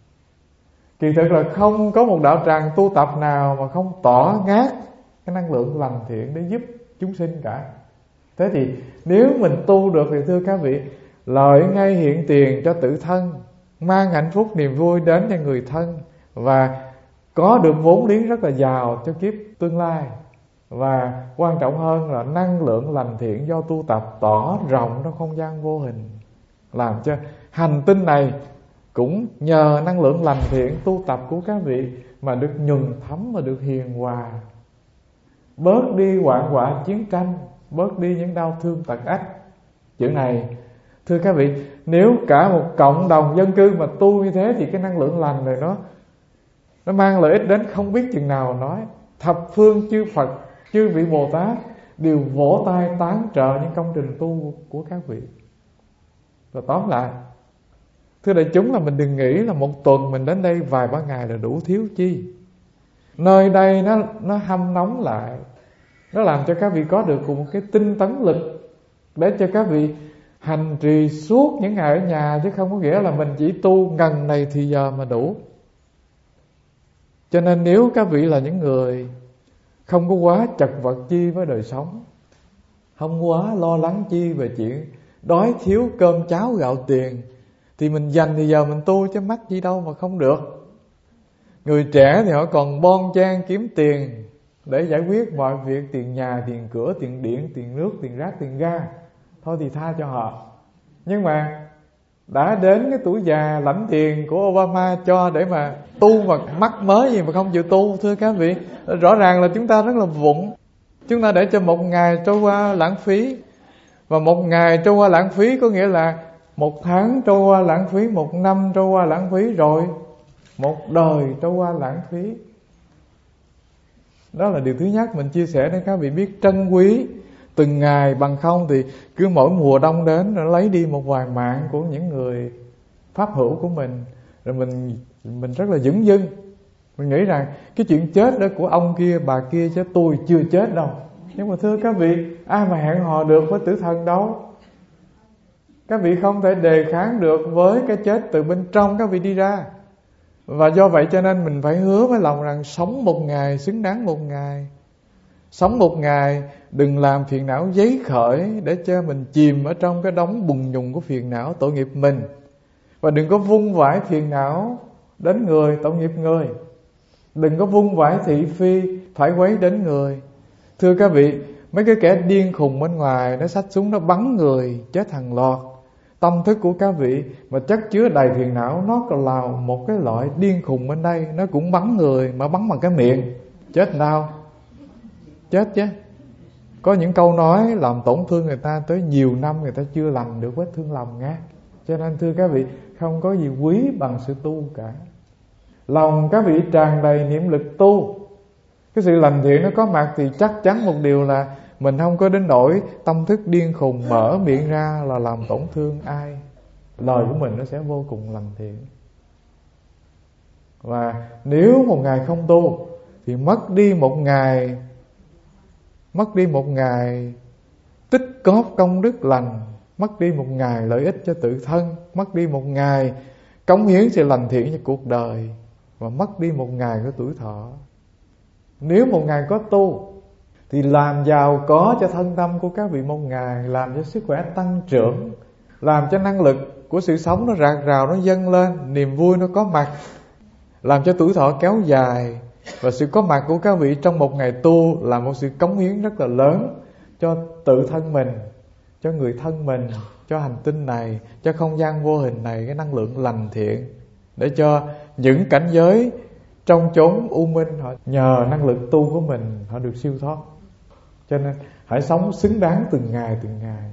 Kỳ thực là không có một đạo tràng tu tập nào mà không tỏ ngát cái năng lượng lành thiện để giúp chúng sinh cả. Thế thì nếu mình tu được thì thưa các vị, lợi ngay hiện tiền cho tự thân, mang hạnh phúc niềm vui đến cho người thân, và có được vốn liếng rất là giàu cho kiếp tương lai. Và quan trọng hơn là năng lượng lành thiện do tu tập tỏ rộng trong không gian vô hình, làm cho hành tinh này cũng nhờ năng lượng lành thiện tu tập của các vị mà được nhuần thấm và được hiền hòa. Bớt đi hoạn họa chiến tranh, bớt đi những đau thương tật ách. Chuyện này thưa các vị, nếu cả một cộng đồng dân cư mà tu như thế thì cái năng lượng lành này nó Nó mang lợi ích đến không biết chừng nào nói. Thập phương chư Phật, chư vị Bồ Tát đều vỗ tay tán trợ những công trình tu của các vị. Rồi tóm lại, thưa đại chúng, là mình đừng nghĩ là một tuần mình đến đây vài ba ngày là đủ, thiếu chi. Nơi đây nó nó hâm nóng lại, nó làm cho các vị có được một cái tinh tấn lực để cho các vị hành trì suốt những ngày ở nhà, chứ không có nghĩa là mình chỉ tu ngần này thì giờ mà đủ. Cho nên nếu các vị là những người không có quá chật vật chi với đời sống, không quá lo lắng chi về chuyện đói thiếu cơm cháo gạo tiền, thì mình dành thì giờ mình tu chứ mắc gì đâu mà không được. Người trẻ thì họ còn bon chen kiếm tiền để giải quyết mọi việc, tiền nhà, tiền cửa, tiền điện, tiền nước, tiền rác, tiền ga. Thôi thì tha cho họ. Nhưng mà đã đến cái tuổi già lãnh tiền của Obama cho để mà tu mà mắc mới gì mà không chịu tu. Thưa các vị, rõ ràng là chúng ta rất là vụng. Chúng ta để cho một ngày trôi qua lãng phí. Và một ngày trôi qua lãng phí có nghĩa là một tháng trôi qua lãng phí, một năm trôi qua lãng phí, rồi một đời trôi qua lãng phí. Đó là điều thứ nhất mình chia sẻ để các vị biết trân quý từng ngày. Bằng không thì cứ mỗi mùa đông đến rồi lấy đi một vài mạng của những người pháp hữu của mình, rồi mình mình rất là dửng dưng. Mình nghĩ rằng cái chuyện chết đó của ông kia bà kia chứ tôi chưa chết đâu. Nhưng mà thưa các vị, ai mà hẹn hò được với tử thần đâu. Các vị không thể đề kháng được với cái chết từ bên trong các vị đi ra. Và do vậy cho nên mình phải hứa với lòng rằng sống một ngày xứng đáng một ngày. Sống một ngày đừng làm phiền não giấy khởi để cho mình chìm ở trong cái đống bùn nhùng của phiền não tội nghiệp mình. Và đừng có vung vãi phiền não đến người tội nghiệp người. Đừng có vung vãi thị phi phải quấy đến người. Thưa các vị, mấy cái kẻ điên khùng bên ngoài nó xách súng nó bắn người chết hàng loạt. Tâm thức của các vị mà chất chứa đầy phiền não, nó còn là một cái loại điên khùng bên đây, nó cũng bắn người mà bắn bằng cái miệng, chết sao? Chết chứ. Có những câu nói làm tổn thương người ta tới nhiều năm người ta chưa lành được vết thương lòng nghe. Cho nên thưa các vị, không có gì quý bằng sự tu cả. Lòng các vị tràn đầy niệm lực tu, cái sự lành thiện nó có mặt thì chắc chắn một điều là mình không có đến nỗi tâm thức điên khùng mở miệng ra là làm tổn thương ai. Lời của mình nó sẽ vô cùng lành thiện. Và nếu một ngày không tu thì mất đi một ngày Mất đi một ngày tích cóp công đức lành, mất đi một ngày lợi ích cho tự thân, mất đi một ngày cống hiến sự lành thiện cho cuộc đời, và mất đi một ngày của tuổi thọ. Nếu một ngày có tu thì làm giàu có cho thân tâm của các vị một ngày, làm cho sức khỏe tăng trưởng, làm cho năng lực của sự sống nó rạc rào, nó dâng lên, niềm vui nó có mặt, làm cho tuổi thọ kéo dài. Và sự có mặt của các vị trong một ngày tu là một sự cống hiến rất là lớn cho tự thân mình, cho người thân mình, cho hành tinh này, cho không gian vô hình này, cái năng lượng lành thiện, để cho những cảnh giới trong chốn u minh họ nhờ năng lực tu của mình họ được siêu thoát. Cho nên hãy sống xứng đáng từng ngày từng ngày.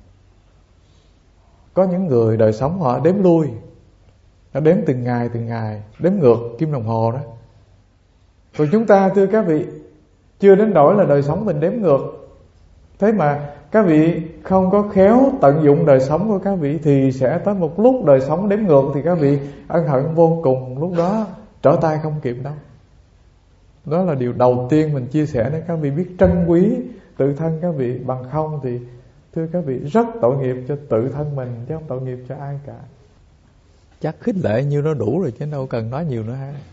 Có những người đời sống họ đếm lui, họ đếm từng ngày từng ngày, đếm ngược kim đồng hồ đó. Còn chúng ta thưa các vị, chưa đến nỗi là đời sống mình đếm ngược. Thế mà các vị không có khéo tận dụng đời sống của các vị thì sẽ tới một lúc đời sống đếm ngược thì các vị ân hận vô cùng, lúc đó trở tay không kịp đâu. Đó là điều đầu tiên mình chia sẻ để các vị biết trân quý tự thân các vị. Bằng không thì thưa các vị rất tội nghiệp cho tự thân mình chứ không tội nghiệp cho ai cả. Chắc khích lệ nhiêu nó đủ rồi chứ đâu cần nói nhiều nữa ha.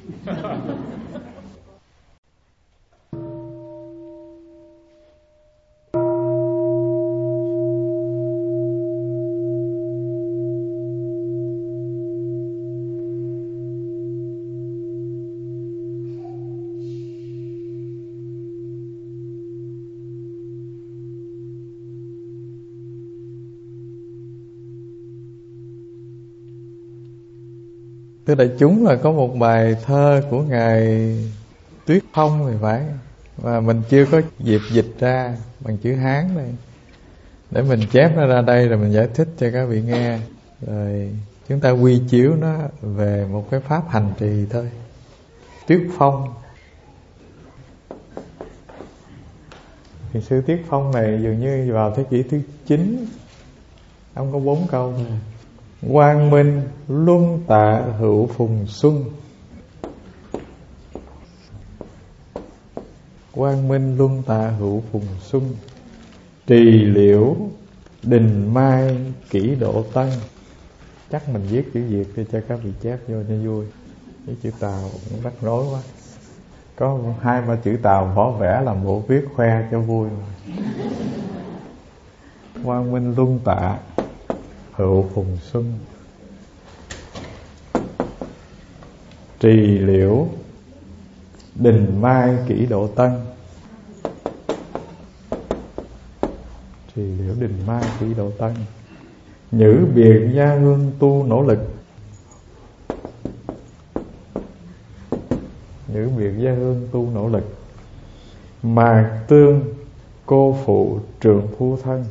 Thưa đại chúng, là có một bài thơ của Ngài Tuyết Phong thì phải, và mình chưa có dịp dịch ra bằng chữ Hán này, để mình chép nó ra đây rồi mình giải thích cho các vị nghe, rồi chúng ta quy chiếu nó về một cái pháp hành trì thôi. Tuyết Phong, thì sư Tuyết Phong này dường như vào thế kỷ thứ chín, ông có bốn câu thôi. Quang minh luân tạ hữu phùng xuân. Quang minh luân tạ hữu phùng xuân. Trì liễu đình mai kỷ độ tân. Chắc mình viết chữ Việt để cho các vị chép vô cho vui. Cái chữ Tàu cũng rắc rối quá. Có hai ba chữ Tàu võ vẽ làm bộ viết khoe cho vui mà. Quang minh luân tạ hữu phùng xuân. Trì liễu đình mai kỷ độ tân. Trì liễu đình mai kỷ độ tân. Nhữ biệt gia hương tu nỗ lực. Nhữ biệt gia hương tu nỗ lực. Mạc tương cô phụ trượng phu thân.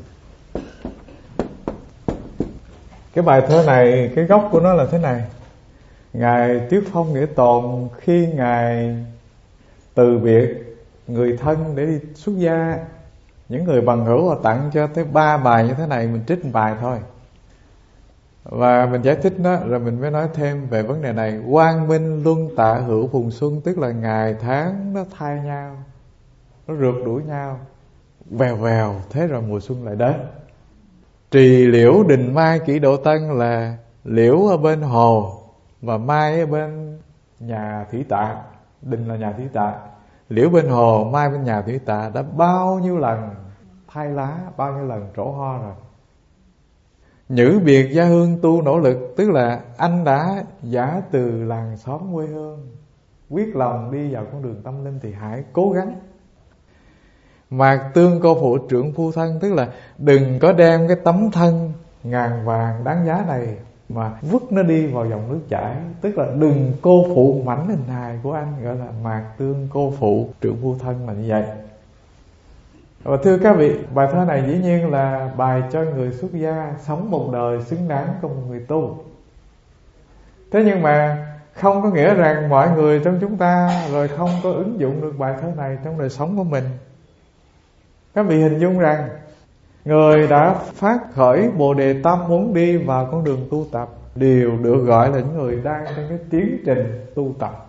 Cái bài thơ này, cái gốc của nó là thế này. Ngài Tiết Phong Nghĩa Tồn khi Ngài từ biệt người thân để đi xuất gia, những người bằng hữu họ tặng cho tới ba bài như thế này. Mình trích một bài thôi và mình giải thích nó, rồi mình mới nói thêm về vấn đề này. Quang minh luân tạ hữu phùng xuân, tức là ngày tháng nó thay nhau, nó rượt đuổi nhau, vèo vèo, thế rồi mùa xuân lại đến. Trì liễu đình mai kỷ độ tân là liễu ở bên hồ và mai ở bên nhà thủy tạ. Đình là nhà thủy tạ, liễu bên hồ, mai bên nhà thủy tạ đã bao nhiêu lần thay lá, bao nhiêu lần trổ hoa rồi. Nhữ biệt gia hương tu nỗ lực, tức là anh đã giả từ làng xóm quê hương, quyết lòng đi vào con đường tâm linh thì hãy cố gắng. Mạc tương cô phụ trưởng phu thân, tức là đừng có đem cái tấm thân ngàn vàng đáng giá này mà vứt nó đi vào dòng nước chảy. Tức là đừng cô phụ mảnh hình hài của anh, gọi là mạc tương cô phụ trưởng phu thân là như vậy. Và thưa các vị, bài thơ này dĩ nhiên là bài cho người xuất gia sống một đời xứng đáng của một người tu. Thế nhưng mà không có nghĩa rằng mọi người trong chúng ta rồi không có ứng dụng được bài thơ này trong đời sống của mình. Các vị hình dung rằng người đã phát khởi Bồ Đề tâm muốn đi vào con đường tu tập đều được gọi là những người đang trong cái tiến trình tu tập.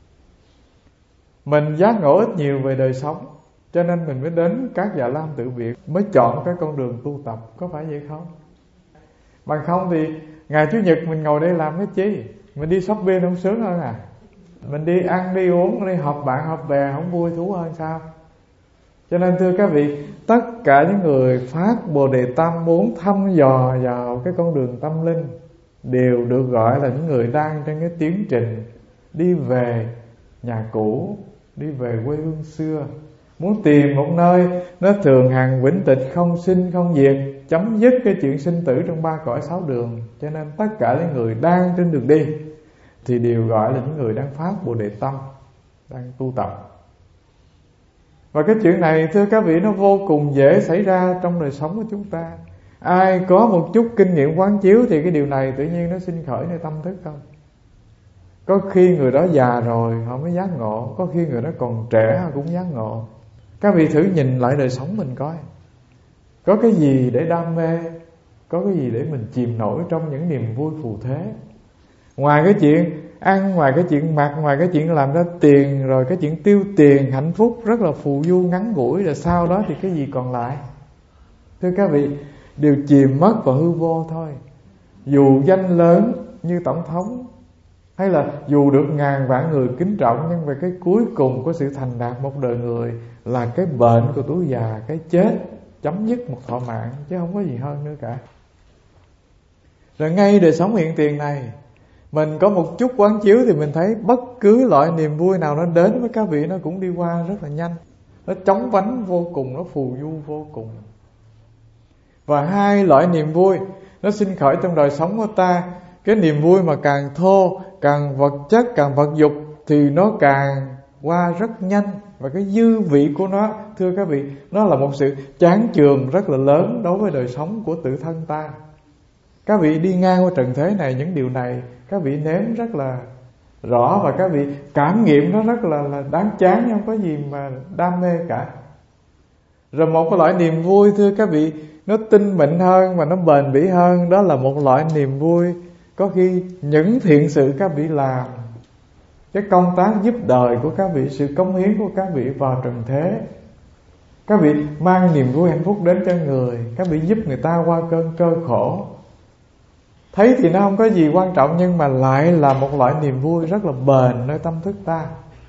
Mình giác ngộ ít nhiều về đời sống, cho nên mình mới đến các Già Lam tự viện, mới chọn cái con đường tu tập. Có phải vậy không? Bằng không thì ngày Chủ nhật mình ngồi đây làm cái chi? Mình đi shopping không sướng hơn à? Mình đi ăn, đi uống, đi họp bạn, họp bè không vui thú hơn sao? Cho nên thưa các vị, tất cả những người phát Bồ Đề tâm muốn thăm dò vào cái con đường tâm linh đều được gọi là những người đang trên cái tiến trình đi về nhà cũ, đi về quê hương xưa, muốn tìm một nơi nó thường hằng vĩnh tịch, không sinh không diệt, chấm dứt cái chuyện sinh tử trong ba cõi sáu đường. Cho nên tất cả những người đang trên đường đi thì đều gọi là những người đang phát Bồ Đề tâm, đang tu tập. Và cái chuyện này thưa các vị, nó vô cùng dễ xảy ra trong đời sống của chúng ta. Ai có một chút kinh nghiệm quán chiếu thì cái điều này tự nhiên nó sinh khởi nơi tâm thức không. Có khi người đó già rồi họ mới giác ngộ, có khi người đó còn trẻ họ cũng giác ngộ. Các vị thử nhìn lại đời sống mình coi, có cái gì để đam mê, có cái gì để mình chìm nổi trong những niềm vui phù thế. Ngoài cái chuyện ăn, ngoài cái chuyện mặc, ngoài cái chuyện làm ra tiền, rồi cái chuyện tiêu tiền, hạnh phúc rất là phù du ngắn ngủi, rồi sau đó thì cái gì còn lại? Thưa các vị, đều chìm mất vào hư vô thôi. Dù danh lớn như tổng thống, hay là dù được ngàn vạn người kính trọng, nhưng về cái cuối cùng của sự thành đạt một đời người là cái bệnh của tuổi già, cái chết, chấm dứt một thọ mạng, chứ không có gì hơn nữa cả. Rồi ngay đời sống hiện tiền này, mình có một chút quán chiếu thì mình thấy bất cứ loại niềm vui nào nó đến với các vị nó cũng đi qua rất là nhanh. Nó chóng vánh vô cùng, nó phù du vô cùng. Và hai loại niềm vui nó sinh khởi trong đời sống của ta. Cái niềm vui mà càng thô, càng vật chất, càng vật dục thì nó càng qua rất nhanh. Và cái dư vị của nó, thưa các vị, nó là một sự chán chường rất là lớn đối với đời sống của tự thân ta. Các vị đi ngang qua trần thế này, những điều này các vị nếm rất là rõ, và các vị cảm nghiệm nó rất là, là đáng chán, không có gì mà đam mê cả. Rồi một cái loại niềm vui thưa các vị, nó tinh mịn hơn và nó bền bỉ hơn. Đó là một loại niềm vui có khi những thiện sự các vị làm, cái công tác giúp đời của các vị, sự cống hiến của các vị vào trần thế, các vị mang niềm vui hạnh phúc đến cho người, các vị giúp người ta qua cơn cơ khổ. Thấy thì nó không có gì quan trọng, nhưng mà lại là một loại niềm vui rất là bền nơi tâm thức ta.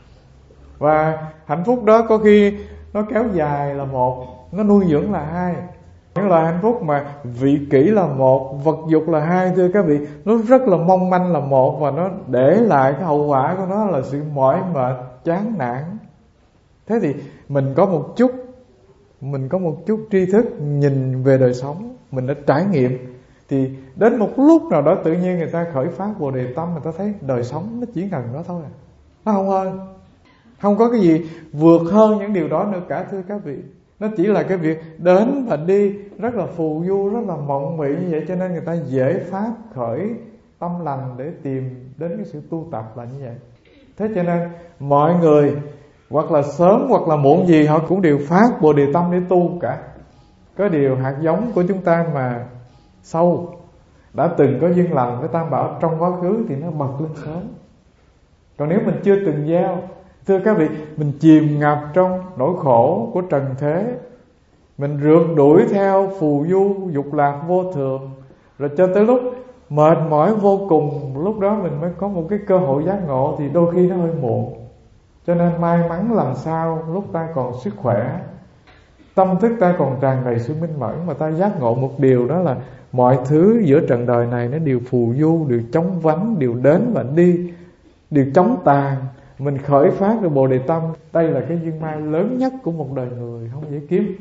Và hạnh phúc đó có khi nó kéo dài là một, nó nuôi dưỡng là hai. Những loại hạnh phúc mà vị kỷ là một, vật dục là hai, thưa các vị, nó rất là mong manh là một, và nó để lại cái hậu quả của nó là sự mỏi mệt, chán nản. Thế thì mình có một chút, mình có một chút tri thức nhìn về đời sống, mình đã trải nghiệm, Thì đến một lúc nào đó tự nhiên người ta khởi phát Bồ Đề tâm, người ta thấy đời sống nó chỉ cần đó thôi à. Nó không hơn, không có cái gì vượt hơn những điều đó nữa cả, thưa các vị. Nó chỉ là cái việc đến và đi rất là phù du, rất là mộng mị như vậy, cho nên người ta dễ phát khởi tâm lành để tìm đến cái sự tu tập là như vậy. Thế cho nên mọi người hoặc là sớm hoặc là muộn gì họ cũng đều phát Bồ Đề tâm để tu cả. Có điều hạt giống của chúng ta mà sâu, đã từng có duyên lành với Tam Bảo trong quá khứ thì nó bật lên sớm. Còn nếu mình chưa từng gieo, thưa các vị, mình chìm ngập trong nỗi khổ của trần thế, mình rượt đuổi theo phù du dục lạc vô thường, rồi cho tới lúc mệt mỏi vô cùng, lúc đó mình mới có một cái cơ hội giác ngộ, thì đôi khi nó hơi muộn. Cho nên may mắn làm sao lúc ta còn sức khỏe, tâm thức ta còn tràn đầy sự minh mẫn, mà ta giác ngộ một điều, đó là mọi thứ giữa trần đời này nó đều phù du, đều chóng vánh, đều đến và đi, đều chóng tàn. Mình khởi phát được Bồ Đề tâm, đây là cái duyên may lớn nhất của một đời người, không dễ kiếm.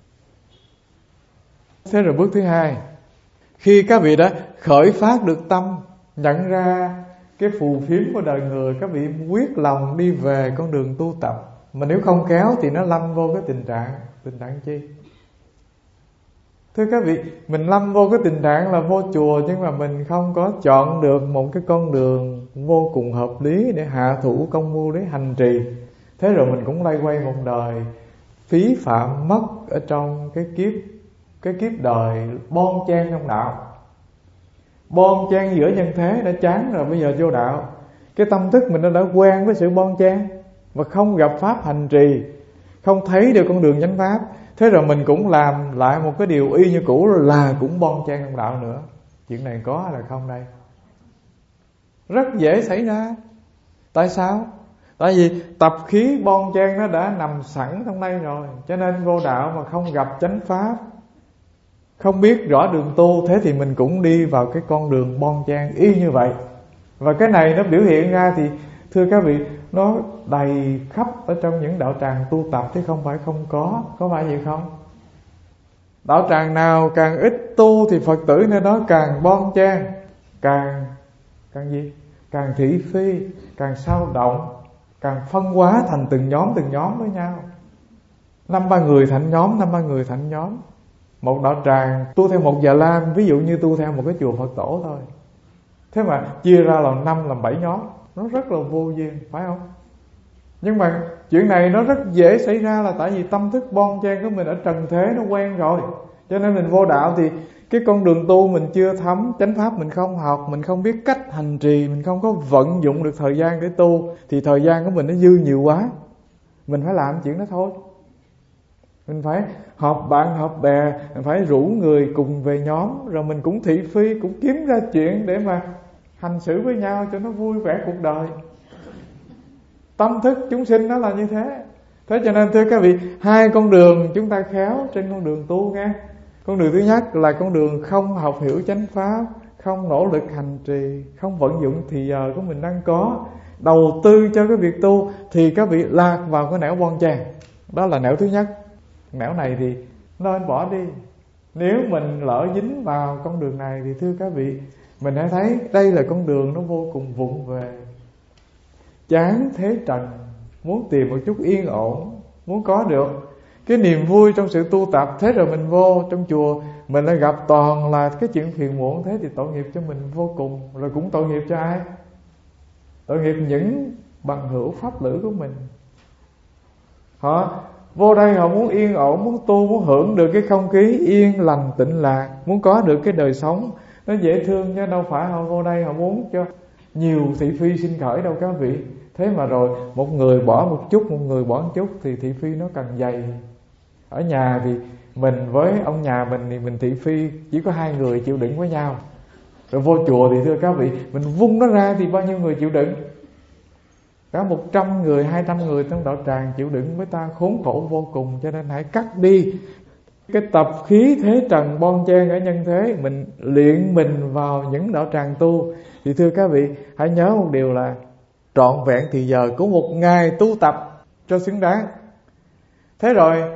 Thế rồi bước thứ hai, khi các vị đã khởi phát được tâm, nhận ra cái phù phiếm của đời người, các vị quyết lòng đi về con đường tu tập. Mà nếu không khéo thì nó lâm vô cái tình trạng Tình trạng chi? Thưa các vị, mình lâm vô cái tình trạng là vô chùa, nhưng mà mình không có chọn được một cái con đường vô cùng hợp lý để hạ thủ công mưu, để hành trì. Thế rồi mình cũng lay quay một đời phí phạm mất ở trong cái kiếp Cái kiếp đời bon chen trong đạo. Bon chen giữa nhân thế đã chán rồi, bây giờ vô đạo, cái tâm thức mình nó đã quen với sự bon chen, và không gặp pháp hành trì, không thấy được con đường chánh pháp. Thế rồi mình cũng làm lại một cái điều y như cũ, là cũng bon chen trong đạo nữa. Chuyện này có hay là không đây? Rất dễ xảy ra. Tại sao? Tại vì tập khí bon chen nó đã nằm sẵn trong đây rồi. Cho nên vô đạo mà không gặp chánh pháp, không biết rõ đường tu, thế thì mình cũng đi vào cái con đường bon chen y như vậy. Và cái này nó biểu hiện ra thì thưa các vị, nó đầy khắp ở trong những đạo tràng tu tập, chứ không phải không có. Có phải vậy không? Đạo tràng nào càng ít tu thì Phật tử nơi đó càng bon chen, Càng Càng gì? Càng thị phi, càng sao động, càng phân hóa thành từng nhóm từng nhóm với nhau. Năm ba người thành nhóm, năm ba người thành nhóm. Một đạo tràng tu theo một Già Lam, ví dụ như tu theo một cái chùa Phật tổ thôi, thế mà chia ra làm năm, làm bảy nhóm, nó rất là vô duyên, phải không? Nhưng mà chuyện này nó rất dễ xảy ra là tại vì tâm thức bon chen của mình ở trần thế nó quen rồi. Cho nên mình vô đạo thì cái con đường tu mình chưa thấm, chánh pháp mình không học, mình không biết cách hành trì, mình không có vận dụng được thời gian để tu, thì thời gian của mình nó dư nhiều quá. Mình phải làm chuyện đó thôi. Mình phải họp bạn họp bè, mình phải rủ người cùng về nhóm, rồi mình cũng thị phi, cũng kiếm ra chuyện để mà hành xử với nhau cho nó vui vẻ cuộc đời. Tâm thức chúng sinh nó là như thế. Thế cho nên thưa các vị, hai con đường chúng ta khéo trên con đường tu nghe. Con đường thứ nhất là con đường không học hiểu chánh pháp, không nỗ lực hành trì, không vận dụng thì giờ của mình đang có, đầu tư cho cái việc tu, thì các vị lạc vào cái nẻo bon chen. Đó là nẻo thứ nhất. Nẻo này thì nên bỏ đi. Nếu mình lỡ dính vào con đường này thì thưa các vị, mình hãy thấy đây là con đường nó vô cùng vụng về, chán thế trần, muốn tìm một chút yên ổn, muốn có được cái niềm vui trong sự tu tập. Thế rồi mình vô trong chùa, mình lại gặp toàn là cái chuyện phiền muộn, thế thì tội nghiệp cho mình vô cùng. Rồi cũng tội nghiệp cho ai? Tội nghiệp những bằng hữu pháp lữ của mình. Họ vô đây họ muốn yên ổn, muốn tu, muốn hưởng được cái không khí yên lành tịnh lạc, muốn có được cái đời sống nó dễ thương, chứ đâu phải họ vô đây họ muốn cho nhiều thị phi sinh khởi đâu các vị. Thế mà rồi một người bỏ một chút, một người bỏ một chút thì thị phi nó càng dày. Ở nhà thì mình với ông nhà mình thì mình thị phi chỉ có hai người chịu đựng với nhau. Rồi vô chùa thì thưa các vị, mình vung nó ra thì bao nhiêu người chịu đựng? Cả một trăm người, hai trăm người trong đạo tràng chịu đựng với ta khốn khổ vô cùng. Cho nên hãy cắt đi cái tập khí thế trần bon chen ở nhân thế, mình luyện mình vào những đạo tràng tu. Thì thưa các vị, hãy nhớ một điều là trọn vẹn thì giờ của một ngày tu tập cho xứng đáng. Thế rồi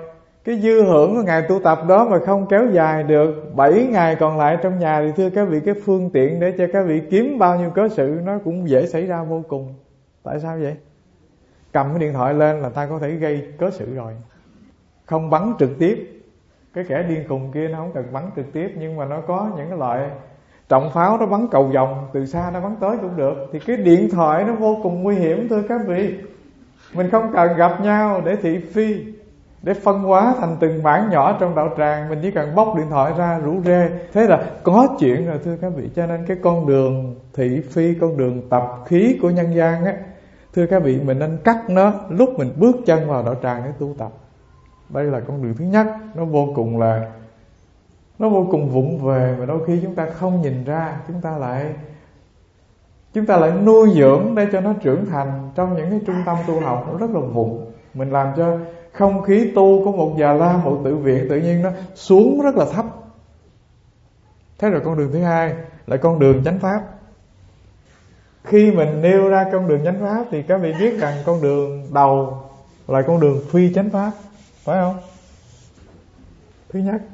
cái dư hưởng của ngày tu tập đó mà không kéo dài được bảy ngày còn lại trong nhà, thì thưa các vị, cái phương tiện để cho các vị kiếm bao nhiêu cớ sự nó cũng dễ xảy ra vô cùng. Tại sao vậy? Cầm cái điện thoại lên là ta có thể gây cớ sự rồi. Không bắn trực tiếp, cái kẻ điên khùng kia nó không cần bắn trực tiếp, nhưng mà nó có những cái loại trọng pháo, nó bắn cầu vòng, từ xa nó bắn tới cũng được. Thì cái điện thoại nó vô cùng nguy hiểm thưa các vị. Mình không cần gặp nhau để thị phi, để phân hóa thành từng mảng nhỏ trong đạo tràng. Mình chỉ cần bóc điện thoại ra rủ rê, thế là có chuyện rồi thưa các vị. Cho nên cái con đường thị phi, con đường tập khí của nhân gian á, thưa các vị, mình nên cắt nó lúc mình bước chân vào đạo tràng để tu tập. Đây là con đường thứ nhất. Nó vô cùng là Nó vô cùng vụng về, mà đôi khi chúng ta không nhìn ra. Chúng ta lại Chúng ta lại nuôi dưỡng để cho nó trưởng thành trong những cái trung tâm tu học. Nó rất là vụng. Mình làm cho không khí tu của một già la, một tự viện tự nhiên nó xuống rất là thấp. Thế rồi con đường thứ hai là con đường chánh pháp. Khi mình nêu ra con đường chánh pháp thì các vị biết rằng con đường đầu là con đường phi chánh pháp, phải không? Thứ nhất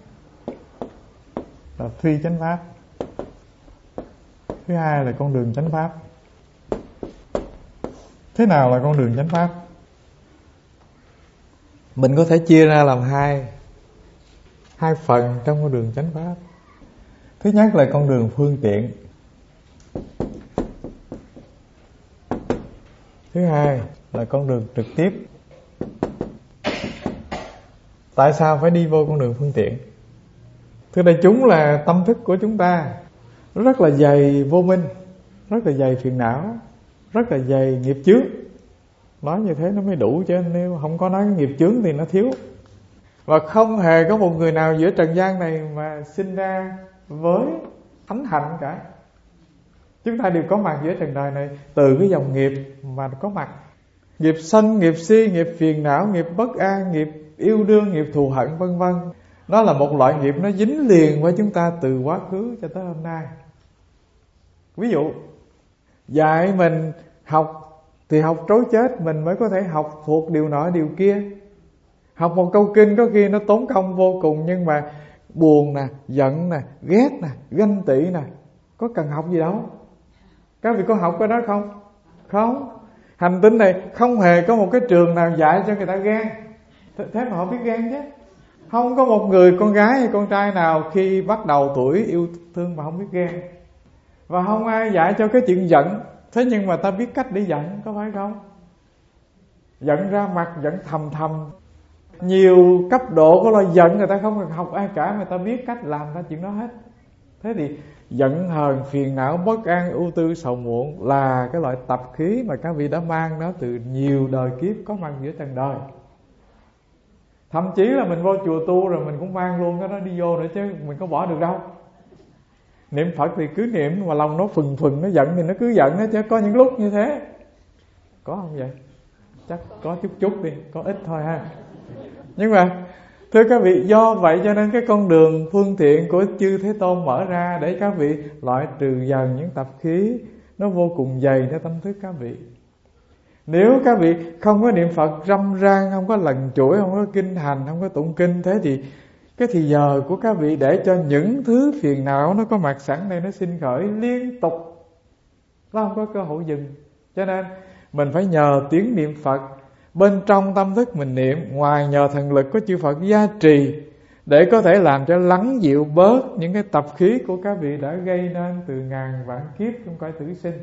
là phi chánh pháp, thứ hai là con đường chánh pháp. Thế nào là con đường chánh pháp? Mình có thể chia ra làm hai hai phần trong con đường chánh pháp. Thứ nhất là con đường phương tiện, thứ hai là con đường trực tiếp. Tại sao phải đi vô con đường phương tiện? Thưa đại chúng, là tâm thức của chúng ta rất là dày vô minh, rất là dày phiền não, rất là dày nghiệp chướng. Nói như thế nó mới đủ, chứ nếu không có nói nghiệp chướng thì nó thiếu. Và không hề có một người nào giữa trần gian này mà sinh ra với thánh hạnh cả. Chúng ta đều có mặt giữa trần đời này từ cái dòng nghiệp mà có mặt. Nghiệp sân, nghiệp si, nghiệp phiền não, nghiệp bất an, nghiệp yêu đương, nghiệp thù hận, vân vân. Nó là một loại nghiệp nó dính liền với chúng ta từ quá khứ cho tới hôm nay. Ví dụ dạy mình học thì học trối chết, mình mới có thể học thuộc điều nọ điều kia. Học một câu kinh có khi nó tốn công vô cùng, nhưng mà buồn nè, giận nè, ghét nè, ganh tị nè, có cần học gì đâu. Các vị có học cái đó không? Không. Hành tinh này không hề có một cái trường nào dạy cho người ta ghen. Thế mà họ biết ghen chứ. Không có một người con gái hay con trai nào khi bắt đầu tuổi yêu thương mà không biết ghen. Và không ai dạy cho cái chuyện giận. Thế nhưng mà ta biết cách để giận, có phải không? Giận ra mặt, giận thầm thầm. Nhiều cấp độ của loại giận người ta không cần học ai cả, mà ta biết cách làm ra chuyện đó hết. Thế thì giận hờn, phiền não, bất an, ưu tư, sầu muộn là cái loại tập khí mà các vị đã mang nó từ nhiều đời kiếp có mặt giữa trần đời. Thậm chí là mình vô chùa tu rồi mình cũng mang luôn cái đó đi vô nữa, chứ mình có bỏ được đâu. Niệm Phật thì cứ niệm, mà lòng nó phừng phừng, nó giận thì nó cứ giận đó, chứ có những lúc như thế. Có không vậy? Chắc có chút chút đi, có ít thôi ha. Nhưng mà thưa các vị, do vậy cho nên cái con đường phương tiện của chư Thế Tôn mở ra để các vị loại trừ dần những tập khí nó vô cùng dày theo tâm thức các vị. Nếu các vị không có niệm Phật râm ran, không có lần chuỗi, không có kinh hành, không có tụng kinh, thế thì cái thì giờ của các vị để cho những thứ phiền não nó có mặt sẵn đây, nó sinh khởi liên tục, nó không có cơ hội dừng. Cho nên mình phải nhờ tiếng niệm Phật, bên trong tâm thức mình niệm, ngoài nhờ thần lực của chư Phật gia trì, để có thể làm cho lắng dịu bớt những cái tập khí của các vị đã gây nên từ ngàn vạn kiếp trong cõi tử sinh.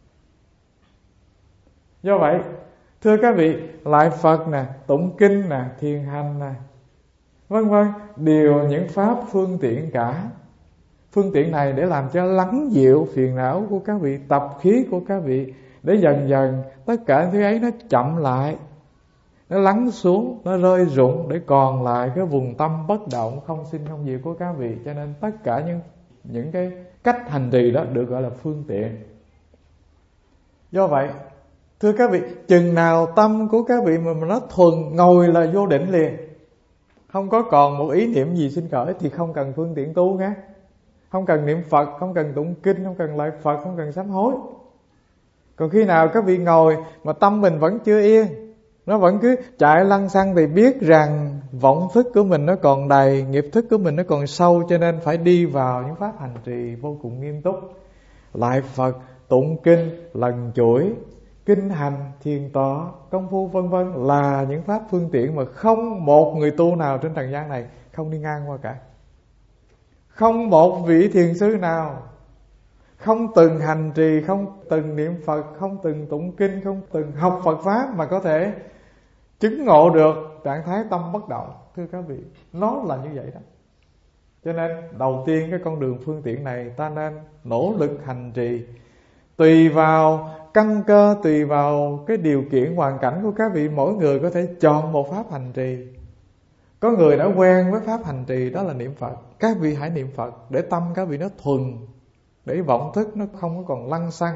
Do vậy, thưa các vị, lại Phật nè, tụng kinh nè, thiền hành nè, vân vân, đều những pháp phương tiện cả. Phương tiện này để làm cho lắng dịu phiền não của các vị, tập khí của các vị, để dần dần tất cả thứ ấy nó chậm lại, nó lắng xuống, nó rơi rụng, để còn lại cái vùng tâm bất động, không sinh không diệt của các vị. Cho nên tất cả những những cái cách hành trì đó được gọi là phương tiện. Do vậy, thưa các vị, chừng nào tâm của các vị mà nó thuần ngồi là vô định liền, không có còn một ý niệm gì sinh khởi, thì không cần phương tiện tu nhé. Không cần niệm Phật, không cần tụng kinh, không cần lại Phật, không cần sám hối. Còn khi nào các vị ngồi mà tâm mình vẫn chưa yên, Nó vẫn cứ chạy lăng xăng, thì biết rằng vọng thức của mình nó còn đầy, nghiệp thức của mình nó còn sâu, cho nên phải đi vào những pháp hành trì vô cùng nghiêm túc. Lại Phật, tụng kinh, lần chuỗi, kinh hành, thiền tọa, công phu vân vân là những pháp phương tiện mà không một người tu nào trên trần gian này không đi ngang qua cả. Không một vị thiền sư nào không từng hành trì, không từng niệm Phật, không từng tụng kinh, không từng học Phật Pháp mà có thể chứng ngộ được trạng thái tâm bất động. Thưa các vị, nó là như vậy đó. Cho nên đầu tiên cái con đường phương tiện này ta nên nỗ lực hành trì. Tùy vào căn cơ, tùy vào cái điều kiện hoàn cảnh của các vị, mỗi người có thể chọn một pháp hành trì. Có người đã quen với pháp hành trì đó là niệm Phật, các vị hãy niệm Phật để tâm các vị nó thuần, để vọng thức nó không có còn lăng xăng.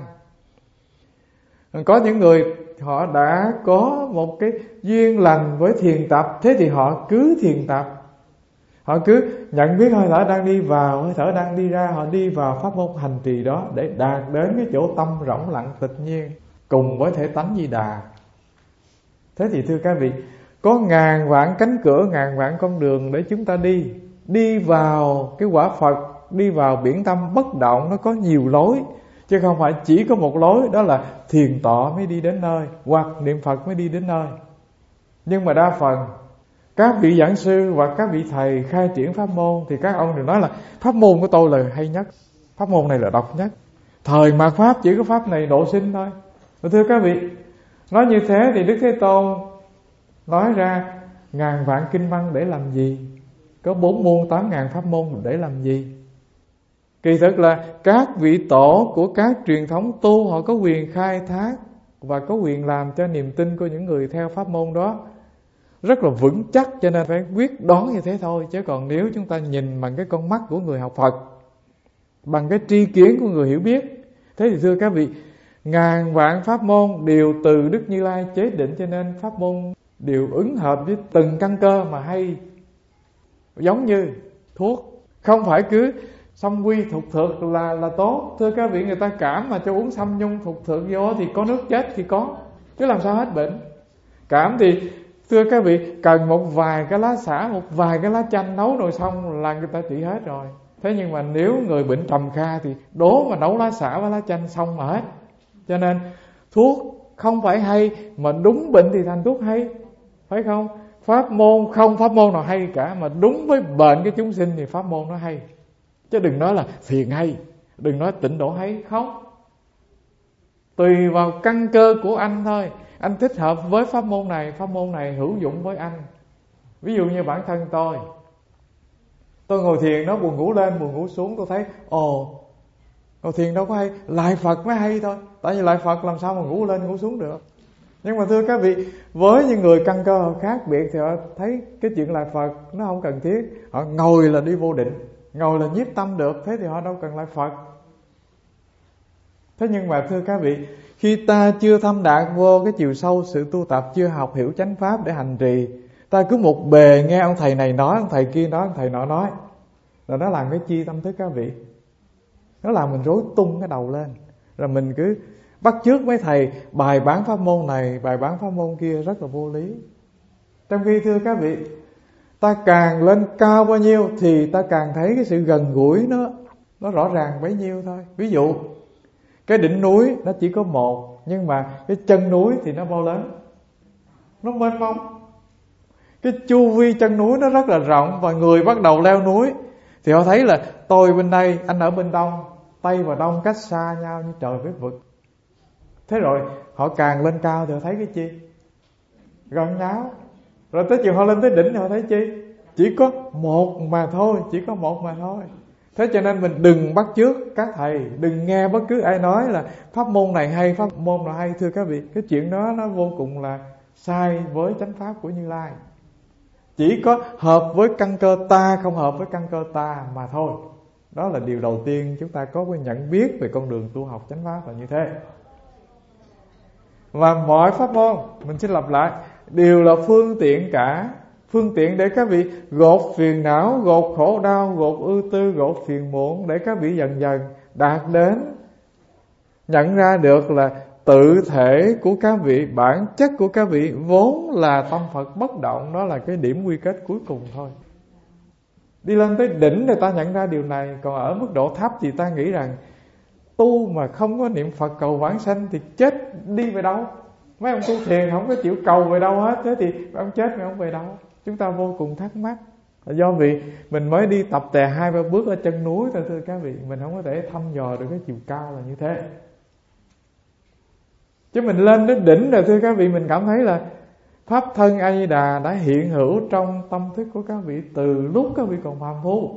Có những người họ đã có một cái duyên lành với thiền tập, thế thì họ cứ thiền tập. Họ cứ nhận biết hơi thở đang đi vào, hơi thở đang đi ra, họ đi vào pháp môn hành trì đó để đạt đến cái chỗ tâm rỗng lặng tịch nhiên cùng với thể tánh Di Đà. Thế thì thưa các vị, có ngàn vạn cánh cửa, ngàn vạn con đường để chúng ta đi. Đi vào cái quả Phật, đi vào biển tâm bất động, nó có nhiều lối, chứ không phải chỉ có một lối, đó là thiền tọa mới đi đến nơi, hoặc niệm Phật mới đi đến nơi. Nhưng mà đa phần các vị giảng sư hoặc các vị thầy khai triển pháp môn thì các ông đều nói là pháp môn của tôi là hay nhất, pháp môn này là độc nhất, thời mạt pháp chỉ có pháp này độ sinh thôi. Và thưa các vị, nói như thế thì Đức Thế Tôn nói ra ngàn vạn kinh văn để làm gì? Có bốn muôn tám ngàn pháp môn để làm gì? Kỳ thực là các vị tổ của các truyền thống tu họ có quyền khai thác và có quyền làm cho niềm tin của những người theo pháp môn đó rất là vững chắc, cho nên phải quyết đoán như thế thôi. Chứ còn nếu chúng ta nhìn bằng cái con mắt của người học Phật, bằng cái tri kiến của người hiểu biết, thế thì thưa các vị, ngàn vạn pháp môn đều từ Đức Như Lai chế định, cho nên pháp môn đều ứng hợp với từng căn cơ mà hay. Giống như thuốc, không phải cứ xăm quy thục thược là là tốt. Thưa các vị, người ta cảm mà cho uống xăm nhung thục thược vô thì có nước chết thì có, chứ làm sao hết bệnh. Cảm thì thưa các vị, cần một vài cái lá xả, một vài cái lá chanh nấu rồi xong là người ta trị hết rồi. Thế nhưng mà nếu người bệnh trầm kha thì đố mà nấu lá xả và lá chanh xong mà hết. Cho nên thuốc không phải hay, mà đúng bệnh thì thành thuốc hay, phải không? Pháp môn không pháp môn nào hay cả, mà đúng với bệnh cái chúng sinh thì pháp môn nó hay. Chứ đừng nói là thiền hay, đừng nói tịnh độ hay, không. Tùy vào căn cơ của anh thôi. Anh thích hợp với pháp môn này, pháp môn này hữu dụng với anh. Ví dụ như bản thân tôi, tôi ngồi thiền nó buồn ngủ lên, buồn ngủ xuống, tôi thấy ồ, ngồi thiền đâu có hay, lại Phật mới hay thôi. Tại vì lại Phật làm sao mà ngủ lên ngủ xuống được. Nhưng mà thưa các vị, với những người căn cơ khác biệt thì họ thấy cái chuyện lại Phật nó không cần thiết. Họ ngồi là đi vô định, ngồi là nhiếp tâm được, thế thì họ đâu cần lại Phật. Thế nhưng mà thưa các vị, khi ta chưa thâm đạt vô cái chiều sâu sự tu tập, chưa học hiểu chánh pháp để hành trì, ta cứ một bề nghe ông thầy này nói, ông thầy kia nói, ông thầy nọ nói, rồi nó làm cái chi tâm thức các vị? Nó làm mình rối tung cái đầu lên. Rồi mình cứ bắt chước mấy thầy bài bán pháp môn này, bài bán pháp môn kia, rất là vô lý. Trong khi thưa các vị, ta càng lên cao bao nhiêu thì ta càng thấy cái sự gần gũi nó nó rõ ràng bấy nhiêu thôi. Ví dụ cái đỉnh núi nó chỉ có một, nhưng mà cái chân núi thì nó bao lớn, nó mênh mông. Cái chu vi chân núi nó rất là rộng, và người bắt đầu leo núi thì họ thấy là tôi bên đây, anh ở bên đông, Tây và Đông cách xa nhau như trời với vực. Thế rồi họ càng lên cao thì họ thấy cái chi? Gần nhau. Rồi tới chiều họ lên tới đỉnh thì họ thấy chi? Chỉ có một mà thôi, chỉ có một mà thôi. Thế cho nên mình đừng bắt chước các thầy, đừng nghe bất cứ ai nói là pháp môn này hay, pháp môn nào hay. Thưa các vị, cái chuyện đó nó vô cùng là sai với chánh pháp của Như Lai. Chỉ có hợp với căn cơ ta, không hợp với căn cơ ta mà thôi. Đó là điều đầu tiên chúng ta có cái nhận biết về con đường tu học chánh pháp là như thế. Và mọi pháp môn, mình xin lặp lại, đều là phương tiện cả. Phương tiện để các vị gột phiền não, gột khổ đau, gột ưu tư, gột phiền muộn, để các vị dần dần đạt đến nhận ra được là tự thể của các vị, bản chất của các vị vốn là tâm Phật bất động. Đó là cái điểm quy kết cuối cùng thôi. Đi lên tới đỉnh người ta nhận ra điều này. Còn ở mức độ thấp thì ta nghĩ rằng tu mà không có niệm Phật cầu vãng sanh thì chết đi về đâu. Mấy ông tu thiền không có chịu cầu về đâu hết. Thế thì ông chết mà ông về đâu? Chúng ta vô cùng thắc mắc. Do vì mình mới đi tập tè hai ba bước ở chân núi thôi thưa các vị. Mình không có thể thăm dò được cái chiều cao là như thế. Chứ mình lên đến đỉnh rồi thưa các vị, mình cảm thấy là Pháp thân A Di Đà đã hiện hữu trong tâm thức của các vị từ lúc các vị còn phàm phu.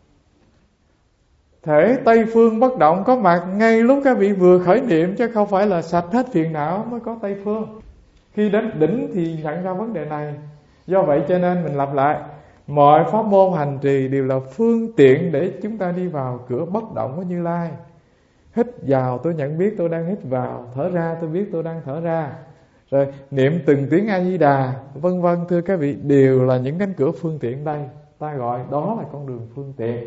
Thể Tây Phương bất động có mặt ngay lúc các vị vừa khởi niệm, chứ không phải là sạch hết phiền não mới có Tây Phương. Khi đến đỉnh thì nhận ra vấn đề này. Do vậy cho nên mình lặp lại, mọi pháp môn hành trì đều là phương tiện để chúng ta đi vào cửa bất động của Như Lai. Hít vào tôi nhận biết tôi đang hít vào, thở ra tôi biết tôi đang thở ra, rồi niệm từng tiếng A Di Đà vân vân. Thưa các vị, đều là những cánh cửa phương tiện đây. Ta gọi đó là con đường phương tiện.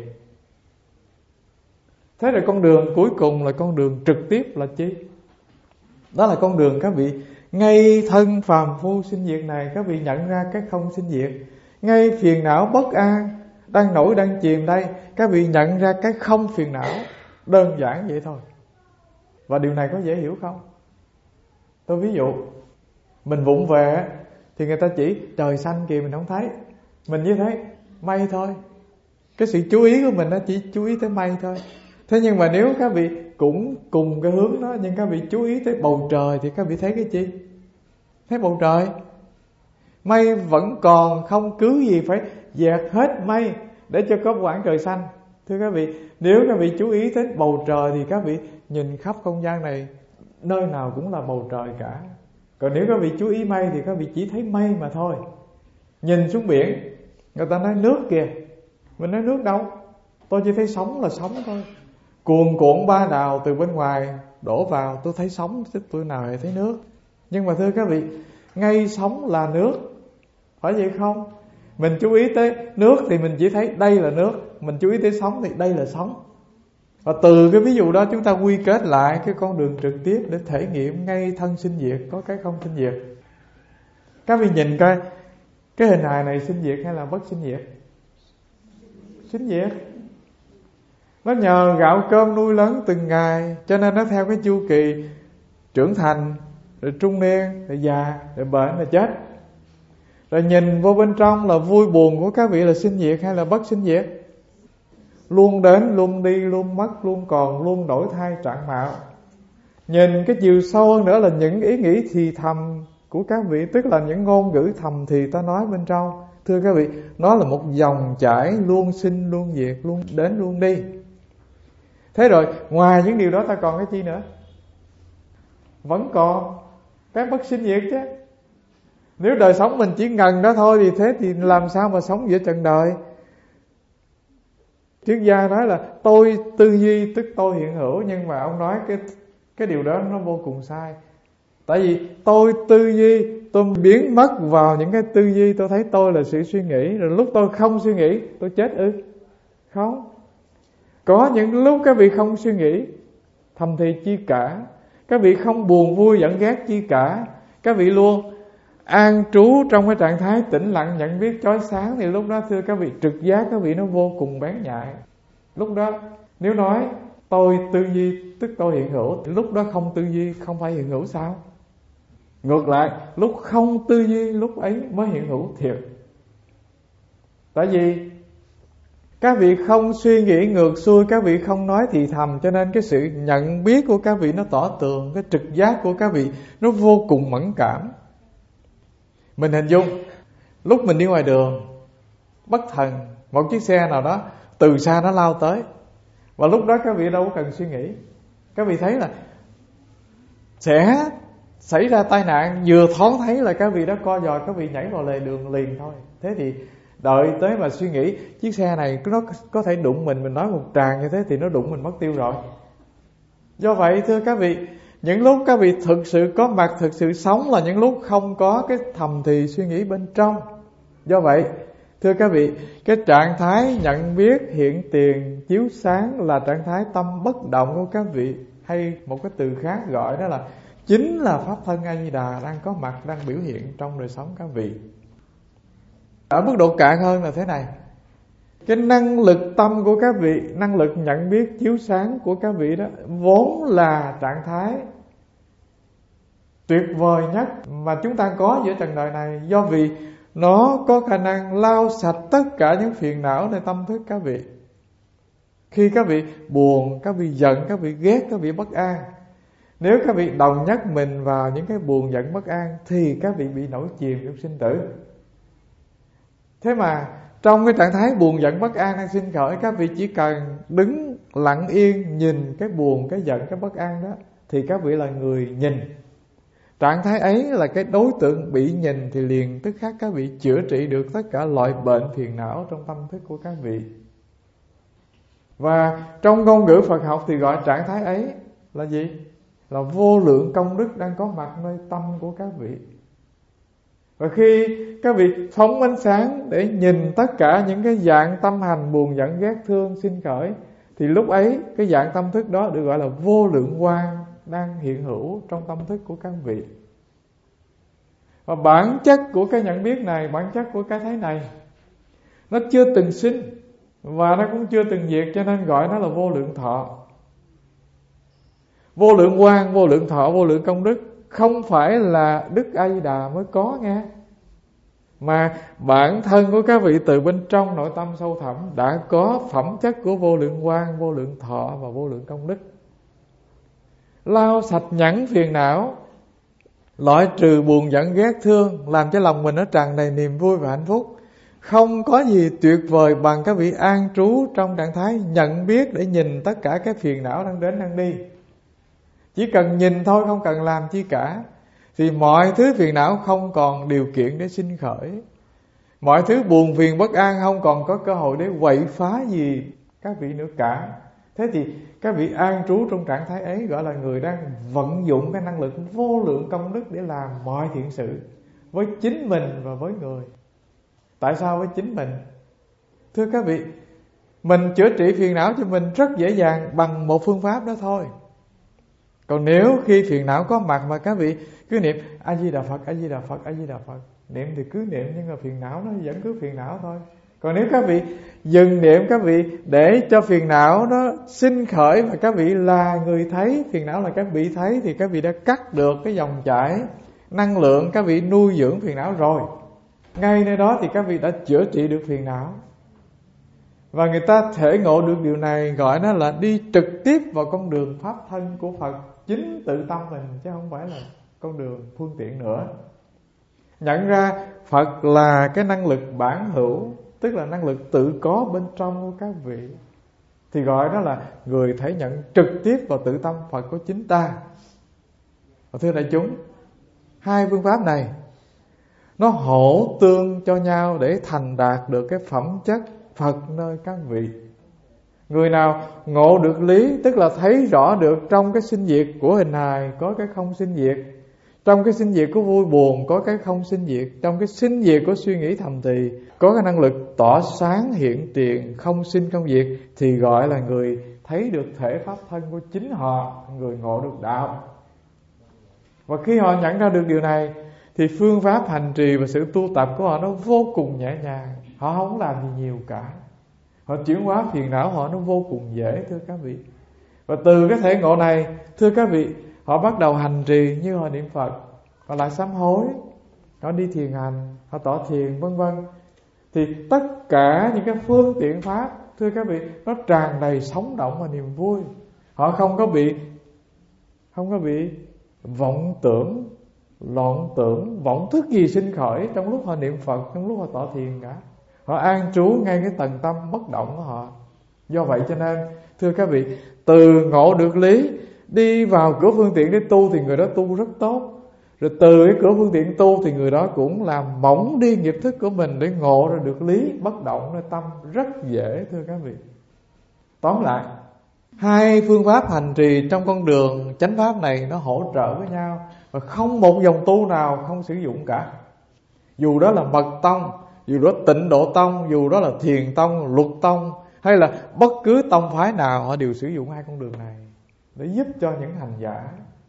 Thế rồi con đường cuối cùng là con đường trực tiếp là chi? Đó là con đường các vị ngay thân phàm phu sinh diệt này, các vị nhận ra cái không sinh diệt. Ngay phiền não bất an đang nổi đang chìm đây, các vị nhận ra cái không phiền não. Đơn giản vậy thôi. Và điều này có dễ hiểu không? Tôi ví dụ, mình vụng về thì người ta chỉ trời xanh kìa mình không thấy, mình chỉ thấy mây thôi. Cái sự chú ý của mình nó chỉ chú ý tới mây thôi. Thế nhưng mà nếu các vị cũng cùng cái hướng đó, nhưng các vị chú ý tới bầu trời thì các vị thấy cái chi? Thấy bầu trời. Mây vẫn còn, không cứ gì phải dẹp hết mây để cho có quãng trời xanh. Thưa các vị, nếu các vị chú ý tới bầu trời thì các vị nhìn khắp không gian này, nơi nào cũng là bầu trời cả. Còn nếu các vị chú ý mây thì các vị chỉ thấy mây mà thôi. Nhìn xuống biển, người ta nói nước kìa, mình nói nước đâu? Tôi chỉ thấy sóng là sóng thôi. Cuồn cuộn ba đào từ bên ngoài đổ vào, tôi thấy sóng, chứ tôi nào lại thấy nước. Nhưng mà thưa các vị, ngay sóng là nước, phải vậy không? Mình chú ý tới nước thì mình chỉ thấy đây là nước, mình chú ý tới sóng thì đây là sóng. Và từ cái ví dụ đó chúng ta quy kết lại cái con đường trực tiếp để thể nghiệm ngay thân sinh diệt có cái không sinh diệt. Các vị nhìn coi, cái hình hài này sinh diệt hay là bất sinh diệt? Sinh diệt. Nó nhờ gạo cơm nuôi lớn từng ngày, cho nên nó theo cái chu kỳ trưởng thành, rồi trung niên, rồi già, rồi bệnh, rồi chết. Rồi nhìn vô bên trong là vui buồn của các vị là sinh diệt hay là bất sinh diệt? Luôn đến, luôn đi, luôn mất, luôn còn, luôn đổi thay trạng mạo. Nhìn cái chiều sâu hơn nữa là những ý nghĩ thì thầm của các vị, tức là những ngôn ngữ thầm thì ta nói bên trong. Thưa các vị, nó là một dòng chảy luôn sinh, luôn diệt, luôn đến, luôn đi. Thế rồi, ngoài những điều đó ta còn cái chi nữa? Vẫn còn cái bất sinh diệt chứ. Nếu đời sống mình chỉ ngần đó thôi thì thế thì làm sao mà sống giữa trần đời? Triết gia nói là tôi tư duy tức tôi hiện hữu, nhưng mà ông nói cái cái điều đó nó vô cùng sai. Tại vì tôi tư duy, tôi biến mất vào những cái tư duy, tôi thấy tôi là sự suy nghĩ, rồi lúc tôi không suy nghĩ tôi chết ư? Không. Có những lúc các vị không suy nghĩ thầm thì chi cả, các vị không buồn vui giận ghét chi cả, các vị luôn an trú trong cái trạng thái tĩnh lặng nhận biết chói sáng, thì lúc đó thưa các vị, trực giác các vị nó vô cùng bén nhạy. Lúc đó nếu nói tôi tư duy tức tôi hiện hữu, thì lúc đó không tư duy không phải hiện hữu sao? Ngược lại, lúc không tư duy lúc ấy mới hiện hữu thiệt. Tại vì các vị không suy nghĩ ngược xuôi, các vị không nói thì thầm, cho nên cái sự nhận biết của các vị nó tỏ tường, cái trực giác của các vị nó vô cùng mẫn cảm. Mình hình dung lúc mình đi ngoài đường, bất thần một chiếc xe nào đó từ xa nó lao tới, và lúc đó các vị đâu có cần suy nghĩ. Các vị thấy là sẽ xảy ra tai nạn, vừa thoáng thấy là các vị đã co giò, các vị nhảy vào lề đường liền thôi. Thế thì đợi tới mà suy nghĩ chiếc xe này nó có thể đụng mình, mình nói một tràng như thế thì nó đụng mình mất tiêu rồi. Do vậy thưa các vị, những lúc các vị thực sự có mặt, thực sự sống là những lúc không có cái thầm thì suy nghĩ bên trong. Do vậy thưa các vị, cái trạng thái nhận biết hiện tiền chiếu sáng là trạng thái tâm bất động của các vị, hay một cái từ khác gọi đó là chính là Pháp thân A Di Đà đang có mặt, đang biểu hiện trong đời sống các vị. Ở mức độ cạn hơn là thế này: cái năng lực tâm của các vị, năng lực nhận biết chiếu sáng của các vị đó vốn là trạng thái tuyệt vời nhất mà chúng ta có giữa trần đời này, do vì nó có khả năng lau sạch tất cả những phiền nãoในtâm thức các vị. Khi các vị buồn, các vị giận, các vị ghét, các vị bất an, nếu các vị đồng nhất mình vào những cái buồn giận bất an thì các vị bị nổi chìm trong sinh tử. Thế mà trong cái trạng thái buồn giận bất an đang sinh khởi, các vị chỉ cần đứng lặng yên nhìn cái buồn, cái giận, cái bất an đó thì các vị là người nhìn. Trạng thái ấy là cái đối tượng bị nhìn thì liền tức khắc các vị chữa trị được tất cả loại bệnh phiền não trong tâm thức của các vị. Và trong ngôn ngữ Phật học thì gọi trạng thái ấy là gì? Là vô lượng công đức đang có mặt nơi tâm của các vị. Và khi các vị phóng ánh sáng để nhìn tất cả những cái dạng tâm hành buồn giận ghét thương sinh khởi, thì lúc ấy cái dạng tâm thức đó được gọi là vô lượng quang đang hiện hữu trong tâm thức của các vị. Và bản chất của cái nhận biết này, bản chất của cái thấy này, nó chưa từng sinh và nó cũng chưa từng diệt, cho nên gọi nó là vô lượng thọ. Vô lượng quang, vô lượng thọ, vô lượng công đức không phải là Đức A Di Đà mới có nghe, mà bản thân của các vị từ bên trong nội tâm sâu thẳm đã có phẩm chất của vô lượng quang, vô lượng thọ và vô lượng công đức. Lau sạch nhẫn phiền não, loại trừ buồn giận ghét thương, làm cho lòng mình nó tràn đầy niềm vui và hạnh phúc. Không có gì tuyệt vời bằng các vị an trú trong trạng thái nhận biết để nhìn tất cả các phiền não đang đến đang đi. Chỉ cần nhìn thôi, không cần làm chi cả, thì mọi thứ phiền não không còn điều kiện để sinh khởi. Mọi thứ buồn phiền bất an không còn có cơ hội để quậy phá gì các vị nữa cả. Thế thì các vị an trú trong trạng thái ấy gọi là người đang vận dụng cái năng lực vô lượng công đức để làm mọi thiện sự với chính mình và với người. Tại sao với chính mình? Thưa các vị, mình chữa trị phiền não cho mình rất dễ dàng bằng một phương pháp đó thôi. Còn nếu khi phiền não có mặt mà các vị cứ niệm A Di Đà Phật, A Di Đà Phật, A Di Đà Phật, niệm thì cứ niệm nhưng mà phiền não nó vẫn cứ phiền não thôi. Còn nếu các vị dừng niệm, các vị để cho phiền não nó sinh khởi và các vị là người thấy, phiền não là các vị thấy, thì các vị đã cắt được cái dòng chảy năng lượng các vị nuôi dưỡng phiền não rồi. Ngay nơi đó thì các vị đã chữa trị được phiền não. Và người ta thể ngộ được điều này gọi nó là đi trực tiếp vào con đường pháp thân của Phật, chính tự tâm mình, chứ không phải là con đường phương tiện nữa. Nhận ra Phật là cái năng lực bản hữu, tức là năng lực tự có bên trong của các vị, thì gọi đó là người thể nhận trực tiếp vào tự tâm Phật của chính ta. Và thưa đại chúng, hai phương pháp này nó hỗ tương cho nhau để thành đạt được cái phẩm chất Phật nơi các vị. Người nào ngộ được lý, tức là thấy rõ được trong cái sinh diệt của hình hài có cái không sinh diệt, trong cái sinh diệt của vui buồn có cái không sinh diệt, trong cái sinh diệt của suy nghĩ thầm thì có cái năng lực tỏ sáng hiện tiền không sinh không diệt, thì gọi là người thấy được thể pháp thân của chính họ, người ngộ được đạo. Và khi họ nhận ra được điều này thì phương pháp hành trì và sự tu tập của họ nó vô cùng nhẹ nhàng. Họ không làm gì nhiều cả, họ chuyển hóa phiền não họ nó vô cùng dễ, thưa các vị. Và từ cái thể ngộ này, thưa các vị, họ bắt đầu hành trì như họ niệm Phật, họ lại sám hối, họ đi thiền hành, họ tọa thiền vân vân. Thì tất cả những cái phương tiện pháp, thưa các vị, nó tràn đầy sống động và niềm vui. Họ không có bị Không có bị vọng tưởng, loạn tưởng, vọng thức gì sinh khởi trong lúc họ niệm Phật, trong lúc họ tọa thiền cả. Họ an trú ngay cái tầng tâm bất động của họ. Do vậy cho nên, thưa các vị, từ ngộ được lý đi vào cửa phương tiện để tu thì người đó tu rất tốt. Rồi từ cái cửa phương tiện tu thì người đó cũng làm mỏng đi nghiệp thức của mình để ngộ ra được lý bất động nơi tâm rất dễ, thưa các vị. Tóm lại, hai phương pháp hành trì trong con đường chánh pháp này nó hỗ trợ với nhau, và không một dòng tu nào không sử dụng cả. Dù đó là mật tông, dù đó tịnh độ tông, dù đó là thiền tông, luật tông, hay là bất cứ tông phái nào, họ đều sử dụng hai con đường này để giúp cho những hành giả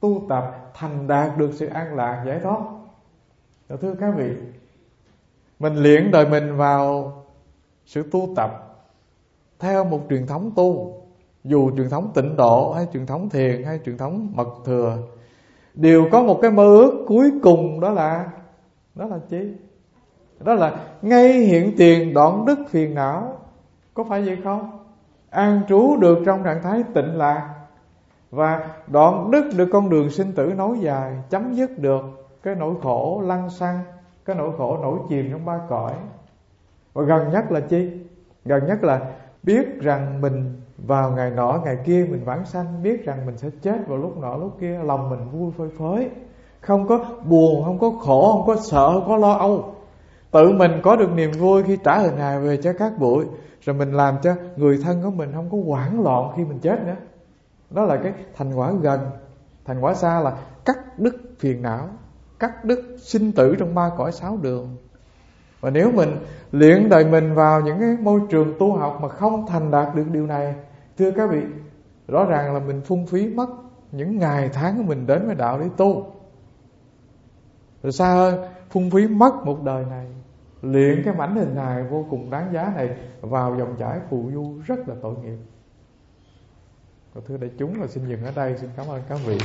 tu tập thành đạt được sự an lạc giải thoát. Thưa các vị, mình luyện đời mình vào sự tu tập theo một truyền thống tu, dù truyền thống tịnh độ hay truyền thống thiền hay truyền thống mật thừa, đều có một cái mơ ước cuối cùng, đó là đó là chi? Đó là ngay hiện tiền đoạn đứt phiền não. Có phải vậy không? An trú được trong trạng thái tịnh lạc, và đoạn đứt được con đường sinh tử nối dài, chấm dứt được cái nỗi khổ lăng xăng, cái nỗi khổ nổi chìm trong ba cõi. Và gần nhất là chi? Gần nhất là biết rằng mình vào ngày nọ ngày kia mình vãng sanh, biết rằng mình sẽ chết vào lúc nọ lúc kia, lòng mình vui phơi phới, không có buồn, không có khổ, không có sợ, không có lo âu. Tự mình có được niềm vui khi trả hình hài về cho các bụi, rồi mình làm cho người thân của mình không có hoảng loạn khi mình chết nữa. Đó là cái thành quả gần. Thành quả xa là cắt đứt phiền não, cắt đứt sinh tử trong ba cõi sáu đường. Và nếu mình luyện đời mình vào những cái môi trường tu học mà không thành đạt được điều này, thưa các vị, rõ ràng là mình phung phí mất những ngày tháng của mình đến với đạo để tu. Rồi xa hơn, phung phí mất một đời này luyện cái mảnh hình hài vô cùng đáng giá này vào dòng chảy phù du rất là tội nghiệp. Và thưa đại chúng, là xin dừng ở đây. Xin cảm ơn các vị.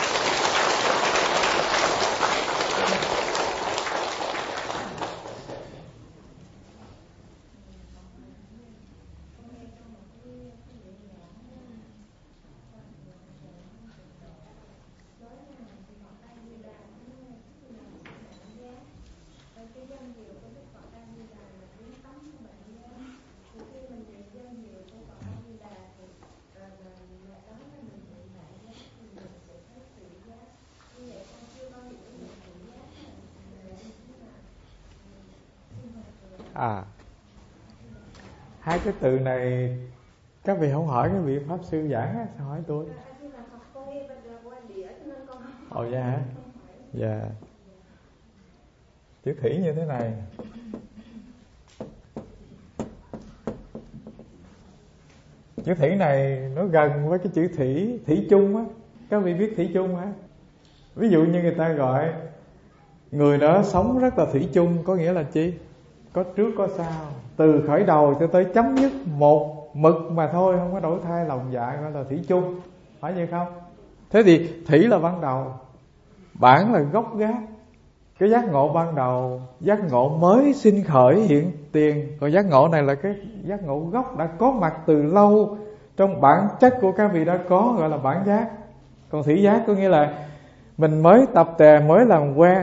À, hai cái từ này các vị không hỏi cái vị pháp sư giảng á, sao hỏi tôi? Ồ dạ hả? Dạ. Chữ thủy như thế này. Chữ thủy này nó gần với cái chữ thủy, thủy chung á. Các vị biết thủy chung hả? Ví dụ như người ta gọi người đó sống rất là thủy chung, có nghĩa là chi? Có trước có sau, từ khởi đầu cho tới chấm dứt một mực mà thôi, không có đổi thay lòng dạ, gọi là thủy chung. Phải vậy không? Thế thì thủy là ban đầu, bản là gốc gác. Cái giác ngộ ban đầu, giác ngộ mới sinh khởi hiện tiền. Còn giác ngộ này là cái giác ngộ gốc đã có mặt từ lâu, trong bản chất của các vị đã có, gọi là bản giác. Còn thủy giác có nghĩa là mình mới tập tè, mới làm quen,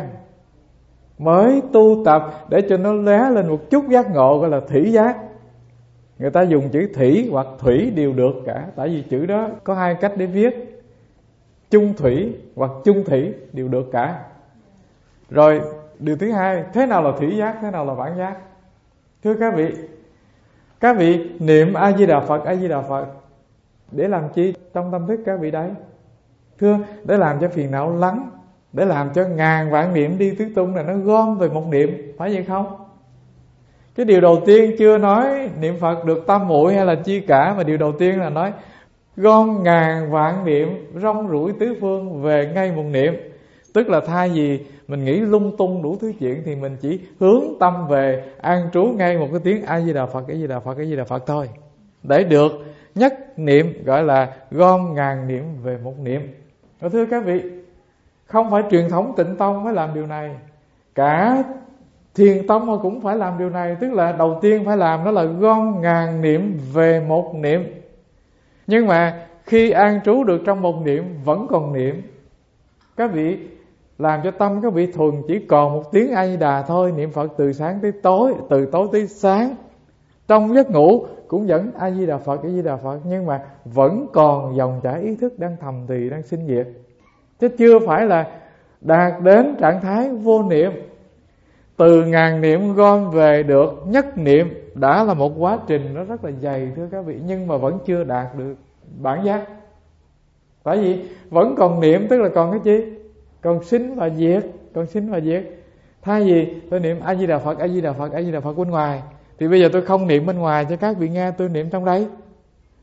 mới tu tập để cho nó lóe lên một chút giác ngộ, gọi là thủy giác. Người ta dùng chữ thủy hoặc thủy đều được cả, tại vì chữ đó có hai cách để viết, chung thủy hoặc chung thủy đều được cả. Rồi điều thứ hai, thế nào là thủy giác, thế nào là bản giác? Thưa các vị, các vị niệm A Di Đà Phật, A Di Đà Phật để làm chi trong tâm thức các vị đấy? Thưa, để làm cho phiền não lắng, để làm cho ngàn vạn niệm đi tứ tung là nó gom về một niệm, phải vậy không? Cái điều đầu tiên chưa nói niệm Phật được tam muội hay là chi cả, mà điều đầu tiên là nói gom ngàn vạn niệm rong ruổi tứ phương về ngay một niệm. Tức là thay vì mình nghĩ lung tung đủ thứ chuyện thì mình chỉ hướng tâm về an trú ngay một cái tiếng A Di Đà Phật, A Di Đà Phật, A Di Đà Phật thôi, để được nhất niệm, gọi là gom ngàn niệm về một niệm. Và thưa các vị, không phải truyền thống Tịnh Tông mới làm điều này, cả Thiền Tông cũng phải làm điều này. Tức là đầu tiên phải làm đó là gom ngàn niệm về một niệm. Nhưng mà khi an trú được trong một niệm vẫn còn niệm, các vị làm cho tâm các vị thuần chỉ còn một tiếng A Di Đà thôi, niệm Phật từ sáng tới tối, từ tối tới sáng. Trong giấc ngủ cũng vẫn A Di Đà Phật, A Di Đà Phật, nhưng mà vẫn còn dòng chảy ý thức đang thầm thì, đang sinh diệt, chứ chưa phải là đạt đến trạng thái vô niệm. Từ ngàn niệm gom về được nhất niệm đã là một quá trình nó rất là dày, thưa các vị, nhưng mà vẫn chưa đạt được bản giác. Tại vì vẫn còn niệm, tức là còn cái chi? Còn sinh và diệt, còn sinh và diệt. Thay vì tôi niệm A Di Đà Phật, A Di Đà Phật, A Di Đà Phật bên ngoài, thì bây giờ tôi không niệm bên ngoài cho các vị nghe, tôi niệm trong đây.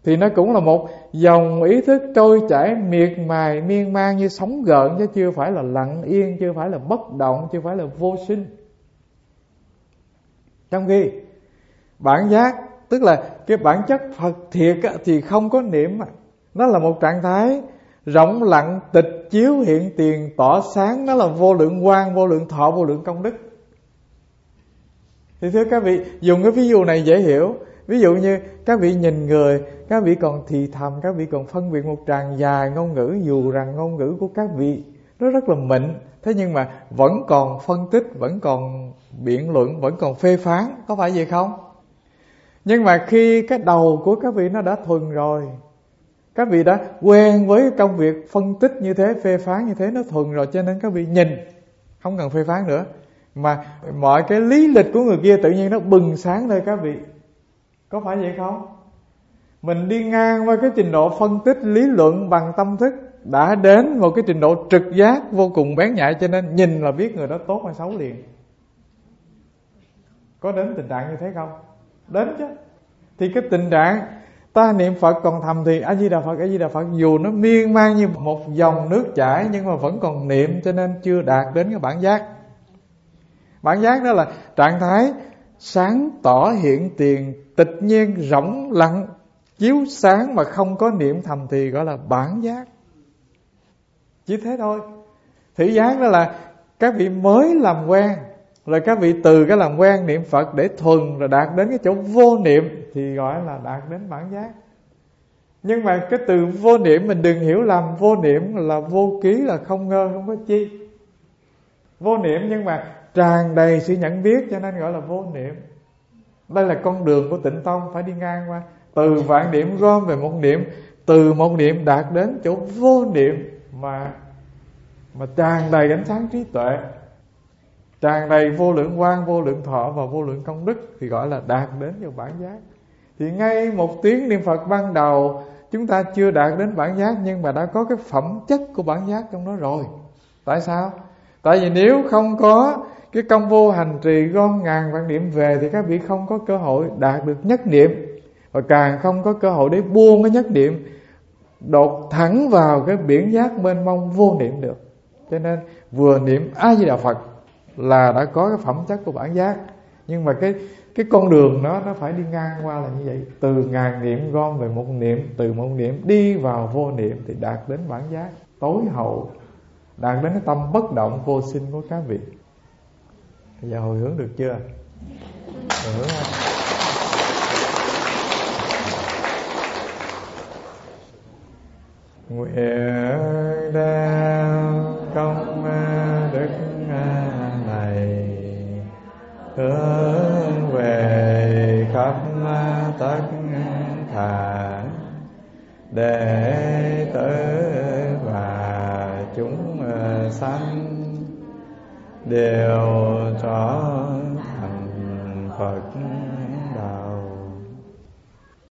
thì nó cũng là một dòng ý thức trôi chảy miệt mài miên man như sóng gợn, chứ chưa phải là lặng yên, chưa phải là bất động, chưa phải là vô sinh. Trong khi bản giác, tức là cái bản chất Phật thiệt á, thì không có niệm mà. Nó là một trạng thái rộng lặng, tịch chiếu hiện tiền, tỏ sáng. Nó là vô lượng quang, vô lượng thọ, vô lượng công đức. Thì thưa các vị, dùng cái ví dụ này dễ hiểu. Ví dụ như các vị nhìn người, các vị còn thì thầm, các vị còn phân biệt một tràng dài ngôn ngữ, dù rằng ngôn ngữ của các vị nó rất là mịn, thế nhưng mà vẫn còn phân tích, vẫn còn biện luận, vẫn còn phê phán, có phải vậy không? Nhưng mà khi cái đầu của các vị nó đã thuần rồi, các vị đã quen với công việc phân tích như thế, phê phán như thế, nó thuần rồi, cho nên các vị nhìn không cần phê phán nữa, mà mọi cái lý lịch của người kia tự nhiên nó bừng sáng lên các vị. Có phải vậy không? Mình đi ngang qua cái trình độ phân tích lý luận bằng tâm thức, đã đến một cái trình độ trực giác vô cùng bén nhạy, cho nên nhìn là biết người đó tốt hay xấu liền. Có đến tình trạng như thế không? Đến chứ. Thì cái tình trạng ta niệm Phật còn thầm thì A Di Đà Phật, A Di Đà Phật, dù nó miên man như một dòng nước chảy, nhưng mà vẫn còn niệm, cho nên chưa đạt đến cái bản giác. Bản giác đó là trạng thái sáng tỏ hiện tiền, tịch nhiên rỗng lặng, chiếu sáng mà không có niệm thầm thì gọi là bản giác. Chỉ thế thôi. Thị giác đó là các vị mới làm quen, rồi các vị từ cái làm quen niệm Phật để thuần, rồi đạt đến cái chỗ vô niệm thì gọi là đạt đến bản giác. Nhưng mà cái từ vô niệm mình đừng hiểu lầm, vô niệm là vô ký, là không ngơ, không có chi. Vô niệm nhưng mà tràn đầy sự nhận biết, cho nên gọi là vô niệm. Đây là con đường của Tịnh Tông phải đi ngang qua, từ vạn niệm gom về một niệm, từ một niệm đạt đến chỗ vô niệm mà mà tràn đầy ánh sáng trí tuệ, tràn đầy vô lượng quang, vô lượng thọ và vô lượng công đức, thì gọi là đạt đến vào bản giác. Thì ngay một tiếng niệm Phật ban đầu chúng ta chưa đạt đến bản giác, nhưng mà đã có cái phẩm chất của bản giác trong đó rồi. Tại sao? Tại vì nếu không có cái công vô hành trì gom ngàn vạn niệm về thì các vị không có cơ hội đạt được nhất niệm, và càng không có cơ hội để buông cái nhất niệm đột thẳng vào cái biển giác mênh mông vô niệm được. Cho nên vừa niệm A Di Đà Phật là đã có cái phẩm chất của bản giác. Nhưng mà cái cái con đường đó nó phải đi ngang qua là như vậy, từ ngàn niệm gom về một niệm, từ một niệm đi vào vô niệm thì đạt đến bản giác tối hậu, đạt đến cái tâm bất động vô sinh của các vị. Bây giờ hồi hướng được chưa? Hồi hướng không? Nguyện đem công đức này hướng về khắp tất cả đệ tử và chúng sanh đều trọn